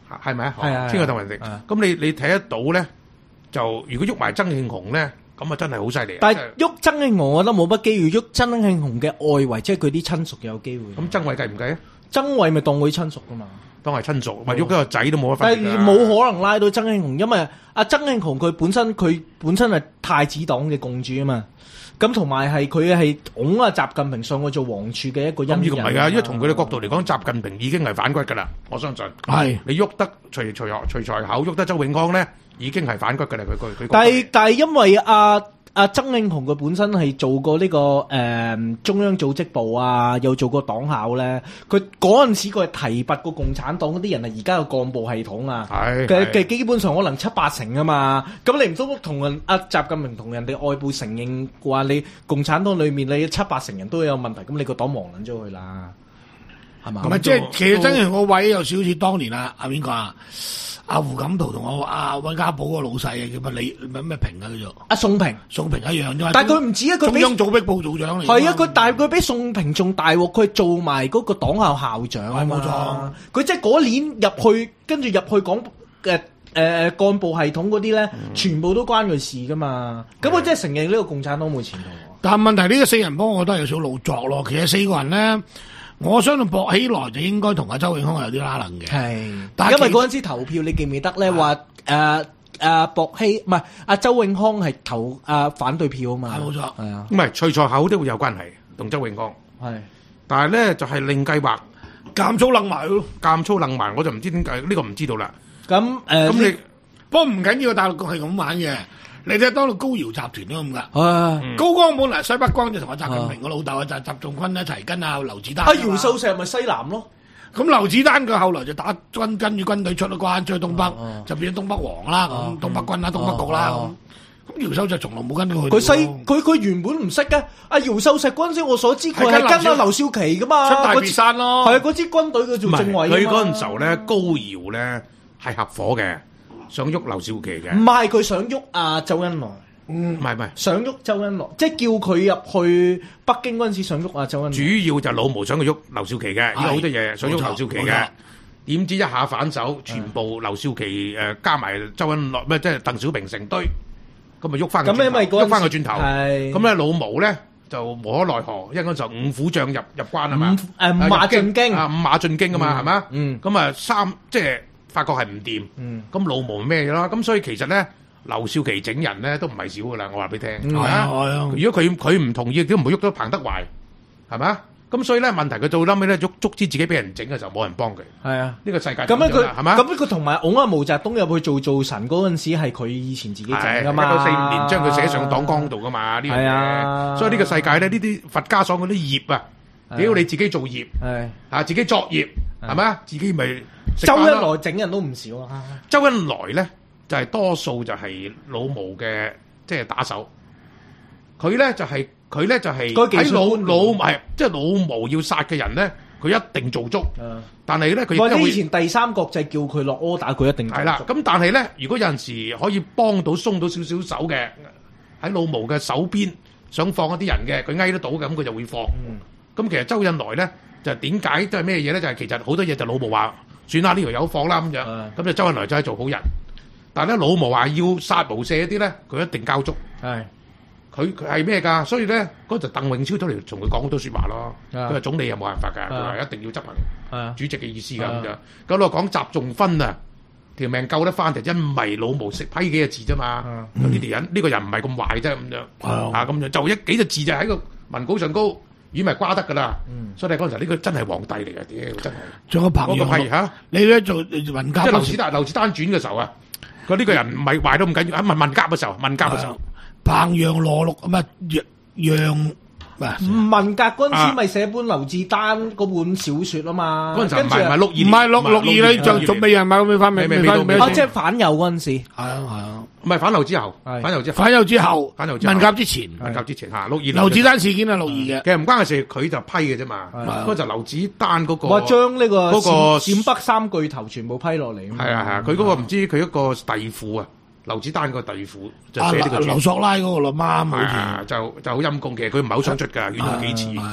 係咪啊？ 係啊， 天下同人哋。咁你你睇得到咧，就如果喐埋曾慶紅咧，咁啊真係好犀利。 但係喐曾慶紅，我覺得冇乜機會。喐曾慶紅嘅外圍，即係佢啲親屬有機會。 咁曾偉計唔計啊？ 曾偉咪當佢親屬噶嘛？ 當係親屬，咪喐咗個仔都冇得分。 但係冇可能拉到曾慶紅，因為阿曾慶紅佢本身佢本身係太子黨嘅共主啊嘛。咁同埋係佢係拱啊習近平上去做皇儲嘅一個因人。 咁呢個唔係啊，因為從佢哋角度嚟講，習近平已經係反骨噶啦，我相信。係你喐得徐徐徐才厚，喐得周永康咧，已經係反骨噶啦，佢佢佢。但係但係因為阿阿曾慶紅佢本身係做過呢、這個誒、呃、中央組織部啊，又做過黨校咧，佢嗰陣時佢係提拔過共產黨嗰啲人啊，而家嘅幹部系統啊，嘅嘅基本上可能七八成啊嘛，咁你唔通同人阿習近平同人哋外部承認話你共產黨裏面你七八成人都有問題，咁你個黨亡撚咗佢啦，係嘛？ 咁啊，即係其實曾慶紅個位有少少似當年啊，阿邊個啊？阿胡錦濤同我阿溫家寶個老細啊，叫乜李乜咩平啊叫做阿宋平， 宋平一樣啫嘛。 但係佢唔止啊，佢中央組織部組長嚟。 係啊，佢但係佢比宋平仲大喎，佢做埋嗰個黨校校長啊嘛。佢即係嗰年入去，跟住入去講誒誒幹部系統嗰啲咧，嗯、全部都關佢事噶嘛。咁佢即係承認呢個共產黨冇前途。 但係問題呢個四人幫，我覺得有少少老作咯。其實四個人咧。我相信搏起來就應該同阿周永康有啲拉能嘅，係，但係因為嗰陣時投票，你記唔記得咧？話誒誒薄熙唔係阿周永康係投誒、呃、反對票啊嘛， 係冇錯， 係啊， 唔係徐才厚都會有關係同周永康，係，但係咧就係、是、另計劃， 監粗楞埋咯， 監粗楞埋，我就唔知點解呢個唔知道啦。 咁誒，咁、呃、 你不過唔緊要，大陸係咁玩嘅。你睇當到高瑤集團都咁噶， 嗯、 高江本嚟西北江就同阿習近平個老豆啊，就係習仲坤一齊跟阿劉子丹。 阿姚秀石咪西南咯， 咁劉子丹佢後來就打軍跟住軍隊出咗關，出去東北，啊、就變咗東北王啦，咁、啊、東北軍啦，東北局啦，咁咁姚秀石從來冇跟過佢。 佢西佢佢原本唔識嘅，阿姚秀石嗰陣時我所知佢係跟阿劉少奇噶嘛， 出大別山咯， 係啊，嗰支軍隊佢做政委。 佢嗰陣時候咧，高瑤咧係合伙嘅，想喐劉少奇嘅。 唔係佢想喐阿周恩來。 嗯，唔係唔係， 想喐周恩來，即係叫佢入去北京嗰陣時想喐啊周恩來。 主要就老毛想佢喐劉少奇嘅，有好多嘢想喐劉少奇嘅。點知一下反手，全部劉少奇誒加埋周恩來咩，即係鄧小平成堆，咁咪喐翻佢。咁因為喐翻佢轉頭，咁咧老毛咧就無可奈何，因為嗰時候五虎將入入關啊嘛， 誒五馬進京啊五馬進京啊嘛，係嘛？ 嗯， 咁啊三即係發覺係唔掂，咁老毛咩嘢啦？咁所以其實咧。劉少奇整人咧都唔係少噶啦，我話俾你聽，係啊、嗯。如果佢佢唔同意，都唔會喐到彭德懷，係嘛？咁所以咧問題佢到後尾咧捉捉知自己俾人整嘅時候，冇人幫佢。係啊，呢個世界咁樣佢係嘛？咁佢同埋擁阿毛澤東入去做做神嗰陣時，係佢以前自己整噶嘛？一九四五年將佢寫上黨綱度噶嘛？呢樣嘢，所以呢個世界咧，呢啲佛家所講啲業啊，屌你自己做業，係啊自己作業，係嘛？自己咪周恩來整人都唔少啊！ 周恩來咧。就係多數就係老毛嘅即係打手，佢咧就係佢咧就係喺老老係即係老毛要殺嘅人咧，佢一定做足。嗯、但係咧佢或者以前第三國際叫佢落柯打，佢一定係啦。咁但係咧，如果有陣時可以幫到鬆到少少手嘅，喺老毛嘅手邊想放一啲人嘅，佢翳得到嘅，咁佢就會放。咁、嗯、其實周恩來咧就點解都係咩嘢咧？就係、是、其實好多嘢就老毛話算啦，呢條友放啦咁樣。咁、嗯、就周恩來就係做好人。但係咧，老毛話要殺無赦一啲咧，佢一定交足。係，佢佢係咩㗎？所以咧，嗰陣鄧穎超出嚟同佢講好多説話咯。佢話總理又冇辦法㗎，佢話一定要執行主席嘅意思㗎咁樣。咁我講習仲勳啊，條命救得翻就因為老毛識批幾個字啫嘛。呢條人呢個人唔係咁壞啫咁樣。啊咁樣就一幾個字就喺個文稿上高，已經係瓜得㗎啦。所以你嗰陣時呢個真係皇帝嚟㗎，屌真係。仲有彭陽嚇，你咧做文革即係劉子丹劉子丹傳嘅時候啊。佢呢個人唔係壞到咁緊要，喺文文革嘅時候，文革嘅時候，彭陽羅祿咁啊，楊文革嗰陣時咪寫本劉志丹嗰本小説啊嘛， 嗰陣時唔係唔係六二，唔係六六二你就仲未人買未翻未未翻未， 哦即係反右嗰陣時， 係啊係啊， 唔係反右之後，反右之後， 反右之後， 反右之後， 文革之前， 文革之前嚇，六二劉子丹事件係六二嘅， 其實唔關佢事，佢就批嘅啫嘛，嗰就劉子丹嗰個， 話將呢個嗰個陝北三巨頭全部批落嚟， 係啊係啊，佢嗰個唔知佢一個弟婦啊。劉子丹個弟婦就寫呢個劉索拉嗰個啦媽， 係啊，就就好陰公嘅，佢唔係好想出㗎，勸咗幾次，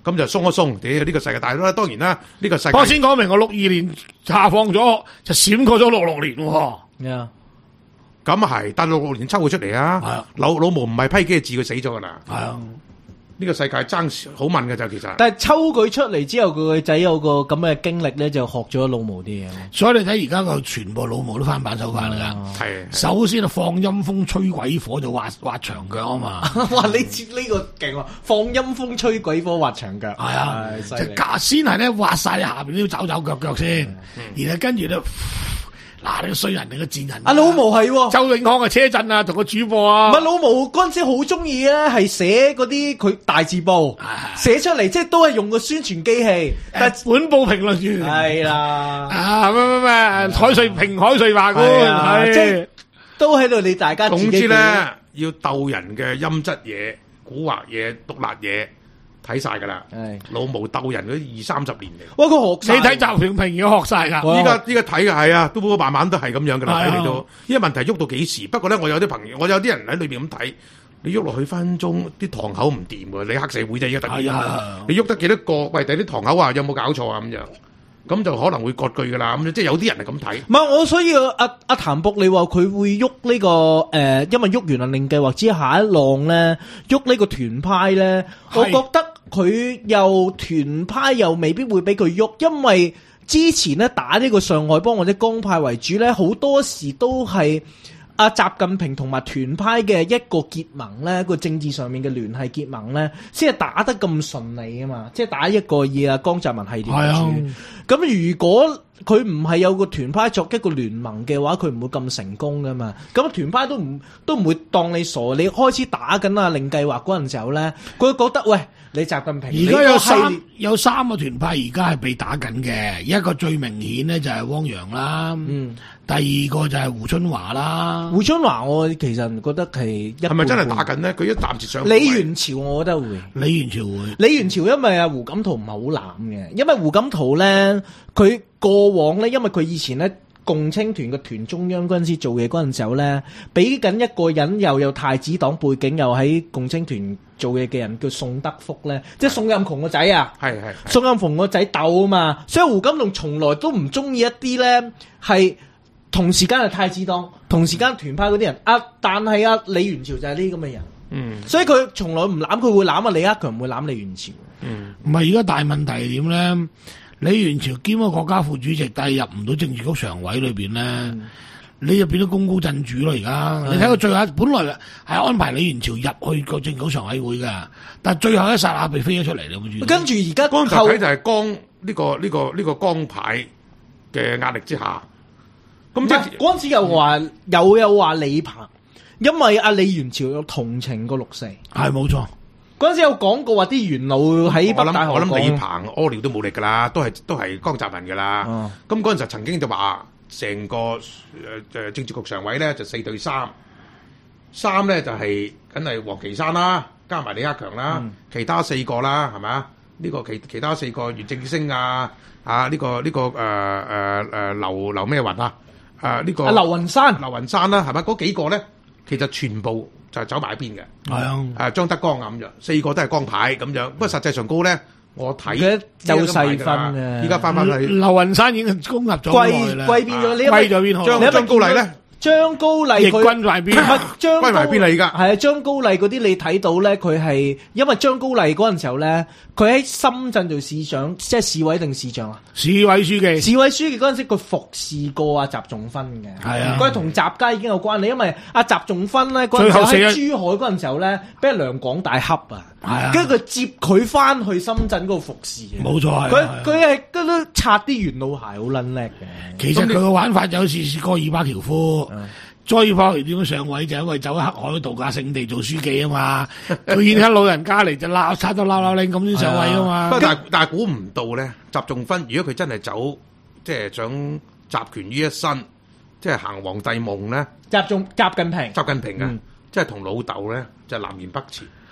咁就鬆一鬆，屌呢個世界大啦！當然啦，呢個世界。 我先講明，我六二年下放咗，就閃過咗六六年喎。 Yeah. 咁啊係，但六六年抽佢出嚟啊！老老毛唔係批幾個字，佢死咗噶啦。係啊，呢個世界爭好問嘅就其實。 但係抽佢出嚟之後，佢個仔有個咁嘅經歷咧，就學咗老毛啲嘢。 所以你睇而家個全部老毛都翻版收翻啦。係、嗯，首先啊放陰風吹鬼火就挖挖長腳啊嘛。 哇！你知呢個勁喎，放陰風吹鬼火挖長腳。係啊， 就先係咧挖晒下邊啲走走腳腳先，嗯、然後跟住咧。嗱，你個衰人，你個賤人！ 阿老毛係周永康嘅車震啊，同個主播啊。 唔係老毛嗰陣時好中意咧，係寫嗰啲佢大字報，寫出嚟即係都係用個宣傳機器。但係本報評論員係啦， 啊咩咩咩，海瑞評海瑞法官，係即係都喺度你大家自己。 總之咧，要鬥人嘅陰質嘢、蠱惑嘢、毒辣嘢。睇晒噶啦，老毛鬥人嗰二三十年嚟。 哇，佢學你睇習近平要學晒噶。 依家依家睇嘅係啊，都慢慢都係咁樣噶啦。睇嚟都，因為問題喐到幾時？不過咧，我有啲朋友，我有啲人喺裏邊咁睇，你喐落去分分鐘啲堂口唔掂喎。你黑社會啫，而家突然間，你喐得幾多個？喂，第啲堂口話有冇搞錯啊？咁樣。咁就可能會割據噶啦，咁即係有啲人係咁睇。 唔係我所以阿阿譚博，你話佢會喐呢、這個誒、呃，因為喐完能令計劃之下一浪咧，喐呢個團派咧，我覺得佢又團派又未必會俾佢喐，因為之前咧打呢個上海幫或者江派為主咧，好多時都係阿習近平同埋團派嘅一個結盟咧，個政治上面嘅聯繫結盟咧，先係打得咁順利啊嘛！即係打一個以阿江澤民系列為主。咁、啊、如果佢唔係有個團派作一個聯盟嘅話，佢唔會咁成功噶嘛。咁團派都唔都唔會當你傻。你開始打緊啊令計劃嗰陣時候咧，佢覺得喂，你習近平而家有三有三個團派而家係被打緊嘅，一個最明顯咧就係汪洋啦，嗯，第二個就係胡春華啦。 胡春華我其實覺得係係咪真係打緊呢？佢一暫時上李元朝，我覺得會李元朝會李元朝，因為啊胡錦濤唔係好攬嘅，因為胡錦濤咧佢過往咧，因為佢以前咧共青團嘅團中央嗰陣時做嘢嗰陣時候咧，俾緊一個人又有太子黨背景，又喺共青團做嘢嘅人叫宋德福咧，即係宋蔭窮個仔啊，係係宋蔭窮個仔鬥啊嘛，所以胡錦濤從來都唔中意一啲咧係同時間係太子黨、同時間團派嗰啲人啊，但係啊李元朝就係呢啲咁嘅人，嗯，所以佢從來唔攬，佢會攬啊李克強，唔會攬李元朝， 嗯，唔係而家大問題係點咧？李元朝兼個國家副主席，但係入唔到政治局常委裏邊咧，嗯、你就變咗功高震主咯。而家、嗯、你睇到最後，本來係安排李元朝入去個政治局常委會噶，但係最後一剎那被飛咗出嚟啦。 跟住而家剛才睇就係江呢個呢、這個呢、這個江派嘅壓力之下，咁即係嗰陣時又話又有話李鵬，因為阿李元朝有同情過六四， 係冇錯。 嗰陣時有講過話啲元老喺北大學， 我諗李鵬屙尿都冇力噶啦，都係都係江澤民噶啦。咁嗰陣時曾經就話成個誒誒、呃、政治局常委咧就四對三，三咧就係梗係王岐山啦，加埋李克強啦，嗯、其他四個啦係咪啊？呢、這個其其他四個俞正聲啊啊呢、這個呢、這個誒誒誒劉劉咩雲啊啊呢、這個劉雲山劉雲山啦係咪？嗰幾個咧其實全部。就走埋一邊嘅，係啊，誒張德江咁樣，四個都係江派咁樣。不過實際上高咧，我睇有細分嘅。 依家翻翻去劉雲山已經攻入咗歸歸邊咗？歸咗邊？張張高麗咧？ 張高麗佢軍埋邊？ 歸埋邊啦？依家係啊，張高麗嗰啲你睇到咧，佢係因為張高麗嗰陣時候咧，佢喺深圳做市長，即係市委定市長啊？ 市委書記。 市委書記嗰陣時，佢服侍過阿習仲勳嘅。係啊，佢同習家已經有關係，因為阿習仲勳咧嗰陣時候喺珠海嗰陣時候咧，俾人兩廣大恰啊。係啊，跟住佢接佢翻去深圳嗰度服侍嘅。冇錯，佢佢係都都擦啲元老鞋，好撚叻嘅。 其實佢個玩法就好似戈爾巴喬夫。再跑嚟點樣上位就因為走喺黑海度假勝地做書記啊嘛，佢見啲老人家嚟就鬧差到鬧鬧令咁先上位啊嘛。 不過但但係估唔到咧，習仲勳如果佢真係走，即係想集權於一身，即係行皇帝夢咧。 習仲習近平， 習近平啊，即係同老豆咧就南轅北轍。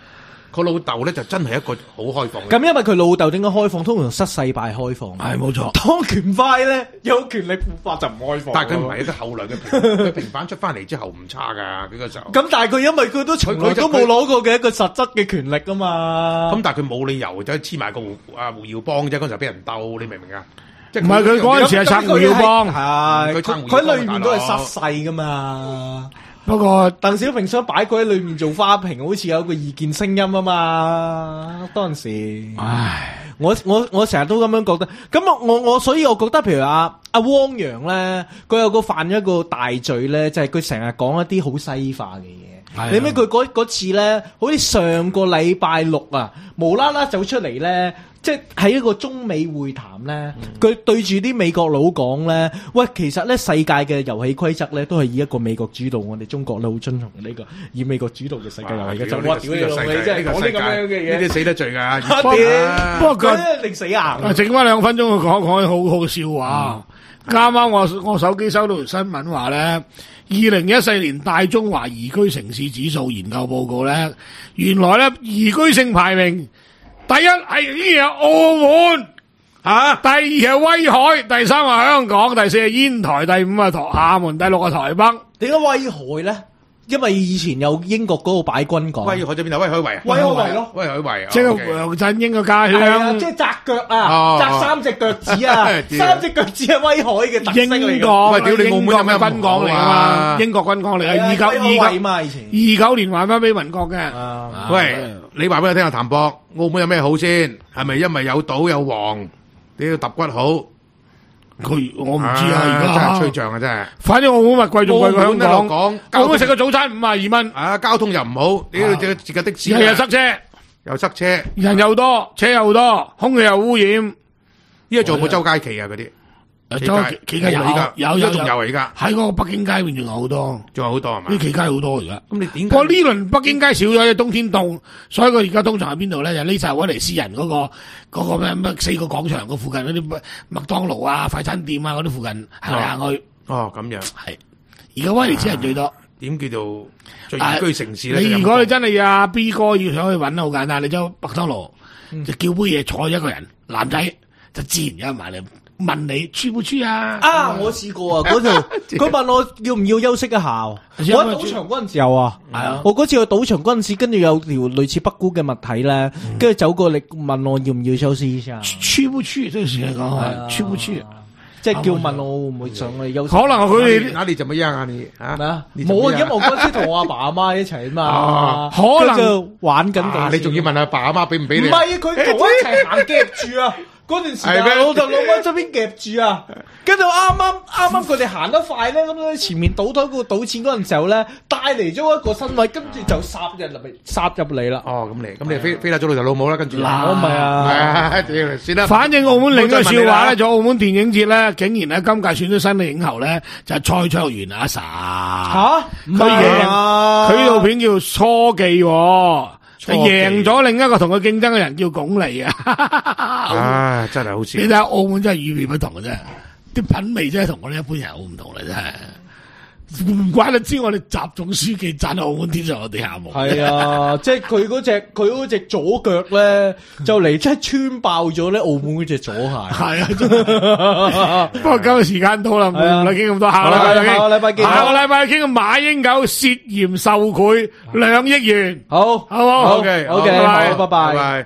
佢老豆咧就真係一個好開放嘅。 咁因為佢老豆點解開放？通常失勢敗開放。 係冇錯。 當權派咧有權力腐化就唔開放。 但係佢唔係一個後來嘅平，佢平反出翻嚟之後唔差㗎，佢嗰時候。 咁但係佢因為佢都從來都冇攞過嘅一個實質嘅權力啊嘛。 咁但係佢冇理由就黐埋個胡啊胡耀邦啫，嗰時候俾人鬥，你明唔明啊？ 唔係佢嗰陣時係撐胡耀邦， 係佢佢喺裏面都係失勢噶嘛。 不過鄧小平想擺佢喺裏面做花瓶，好似有個意見聲音啊嘛。當時，唉，我我我成日都咁樣覺得。咁我我所以我覺得，譬如阿阿汪洋咧，佢有個犯咗一個大罪咧，就係佢成日講一啲好西化嘅嘢。你咩佢嗰嗰次咧，好似上個禮拜六啊，無啦啦走出嚟咧。即係喺一個中美會談咧，佢、嗯、對住啲美國佬講咧，喂，其實咧世界嘅遊戲規則咧都係以一個美國主導，我哋中國咧好遵從呢個以美國主導嘅世界遊戲規則。哇！屌你老味，真係講啲咁樣嘅嘢， 呢啲死得罪㗎。 不過佢一定死硬。 啊，剩翻兩分鐘，佢講講啲好好笑話。啱啱、嗯、我我手機收到條新聞話咧，二零一四年大中華宜居城市指數研究報告咧，原來咧宜居性排名。第一係呢個澳門，啊，第二係威海，第三係香港，第四係煙台，第五係台廈門，第六係台北。 點解威海咧？因為以前有英國嗰個擺軍港。 威海喺邊度？威海圍啊？ 威海圍咯， 威海圍。 即係梁振英嘅家鄉。 係啊，即係紮腳啊，紮三隻腳趾啊，三隻腳趾係威海嘅特色嚟嘅。 英國， 喂，屌你澳門有咩軍港嚟啊？英國軍港嚟啊！二九二九嘛，以前二九年還翻俾民國嘅。 喂，你話俾我聽下，譚博，澳門有咩好先？係咪因為有賭有黃？你要揼骨好？ 佢我唔知啊，而家真係吹脹啊，真係。 反正澳門咪貴仲貴過香港。 講， 澳門食個早餐五啊二蚊。 啊，交通又唔好，你要自自架的士， 日日塞車， 又塞車， 人又多，車又多，空氣又污染。 依家仲有冇周街企啊？嗰啲周企街有，有有仲有啊！而家喺嗰個北京街邊仲有好多， 仲有好多係嘛？ 啲企街好多而家。 咁你點？ 不過呢輪北京街少咗，因為冬天凍，所以佢而家通常喺邊度咧？就呢晒威尼斯人嗰個嗰個咩咩四個廣場個附近嗰啲麥當勞啊、快餐店啊嗰啲附近行嚟行去。 哦，咁樣係。而家威尼斯人最多。 點叫做最宜居城市咧？ 你如果你真係阿 B 哥要想去揾，好簡單，你走麥當勞就叫杯嘢，坐一個人，男仔就自然有人埋嚟。問你出唔出啊？ 啊，我試過啊，嗰條佢問我要唔要休息一下。我喺賭場嗰陣時有啊，係啊，我嗰次去賭場嗰陣時，跟住有條類似北菇嘅物體咧，跟住走過嚟問我要唔要休息一下。 出唔出？即係時嚟講係出唔出？ 即係叫問我會唔會上去休息？ 可能佢哋哪裏怎麼樣啊？你啊咩啊？冇啊，因為我嗰陣時同我阿爸阿媽一齊啊嘛， 可能就玩緊賭。 你仲要問阿爸阿媽俾唔俾你？ 唔係，佢同我一齊行夾住啊！嗰段時間，老豆老媽側邊夾住啊，跟住啱啱啱啱佢哋行得快咧，咁樣前面賭台嗰個賭錢嗰陣時候咧，帶嚟咗一個身位，跟住就殺入嚟，殺入嚟啦。 哦，咁你咁你飛飛得咗老豆老母啦，跟住嗱， 我唔係啊， 算啦。 反正澳門另一個笑話咧，就澳門電影節咧，竟然喺今屆選咗新嘅影后咧，就係蔡卓妍阿 sa。 吓， 佢贏，佢呢套片叫《初記》。就贏咗另一個同佢競爭嘅人叫鞏俐啊！ 唉，真係好笑。 你睇下澳門真係與別不同嘅啫，啲品味真係同我哋一般人好唔同啦，真係。唔怪得知我哋習總書記讚澳門天上有地下無。 係啊，即係佢嗰隻佢嗰隻左腳咧，就嚟即係穿爆咗咧澳門嗰隻左鞋。係啊，不過今日時間到啦，唔好啦，傾咁多，下個禮拜下個禮拜見， 下個禮拜傾馬英九涉嫌受賄兩億元。 好， 好好 ，OK OK，好，拜拜，拜拜。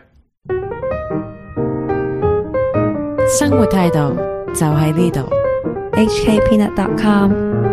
生活態度就喺呢度 ，H K Peanut dot com。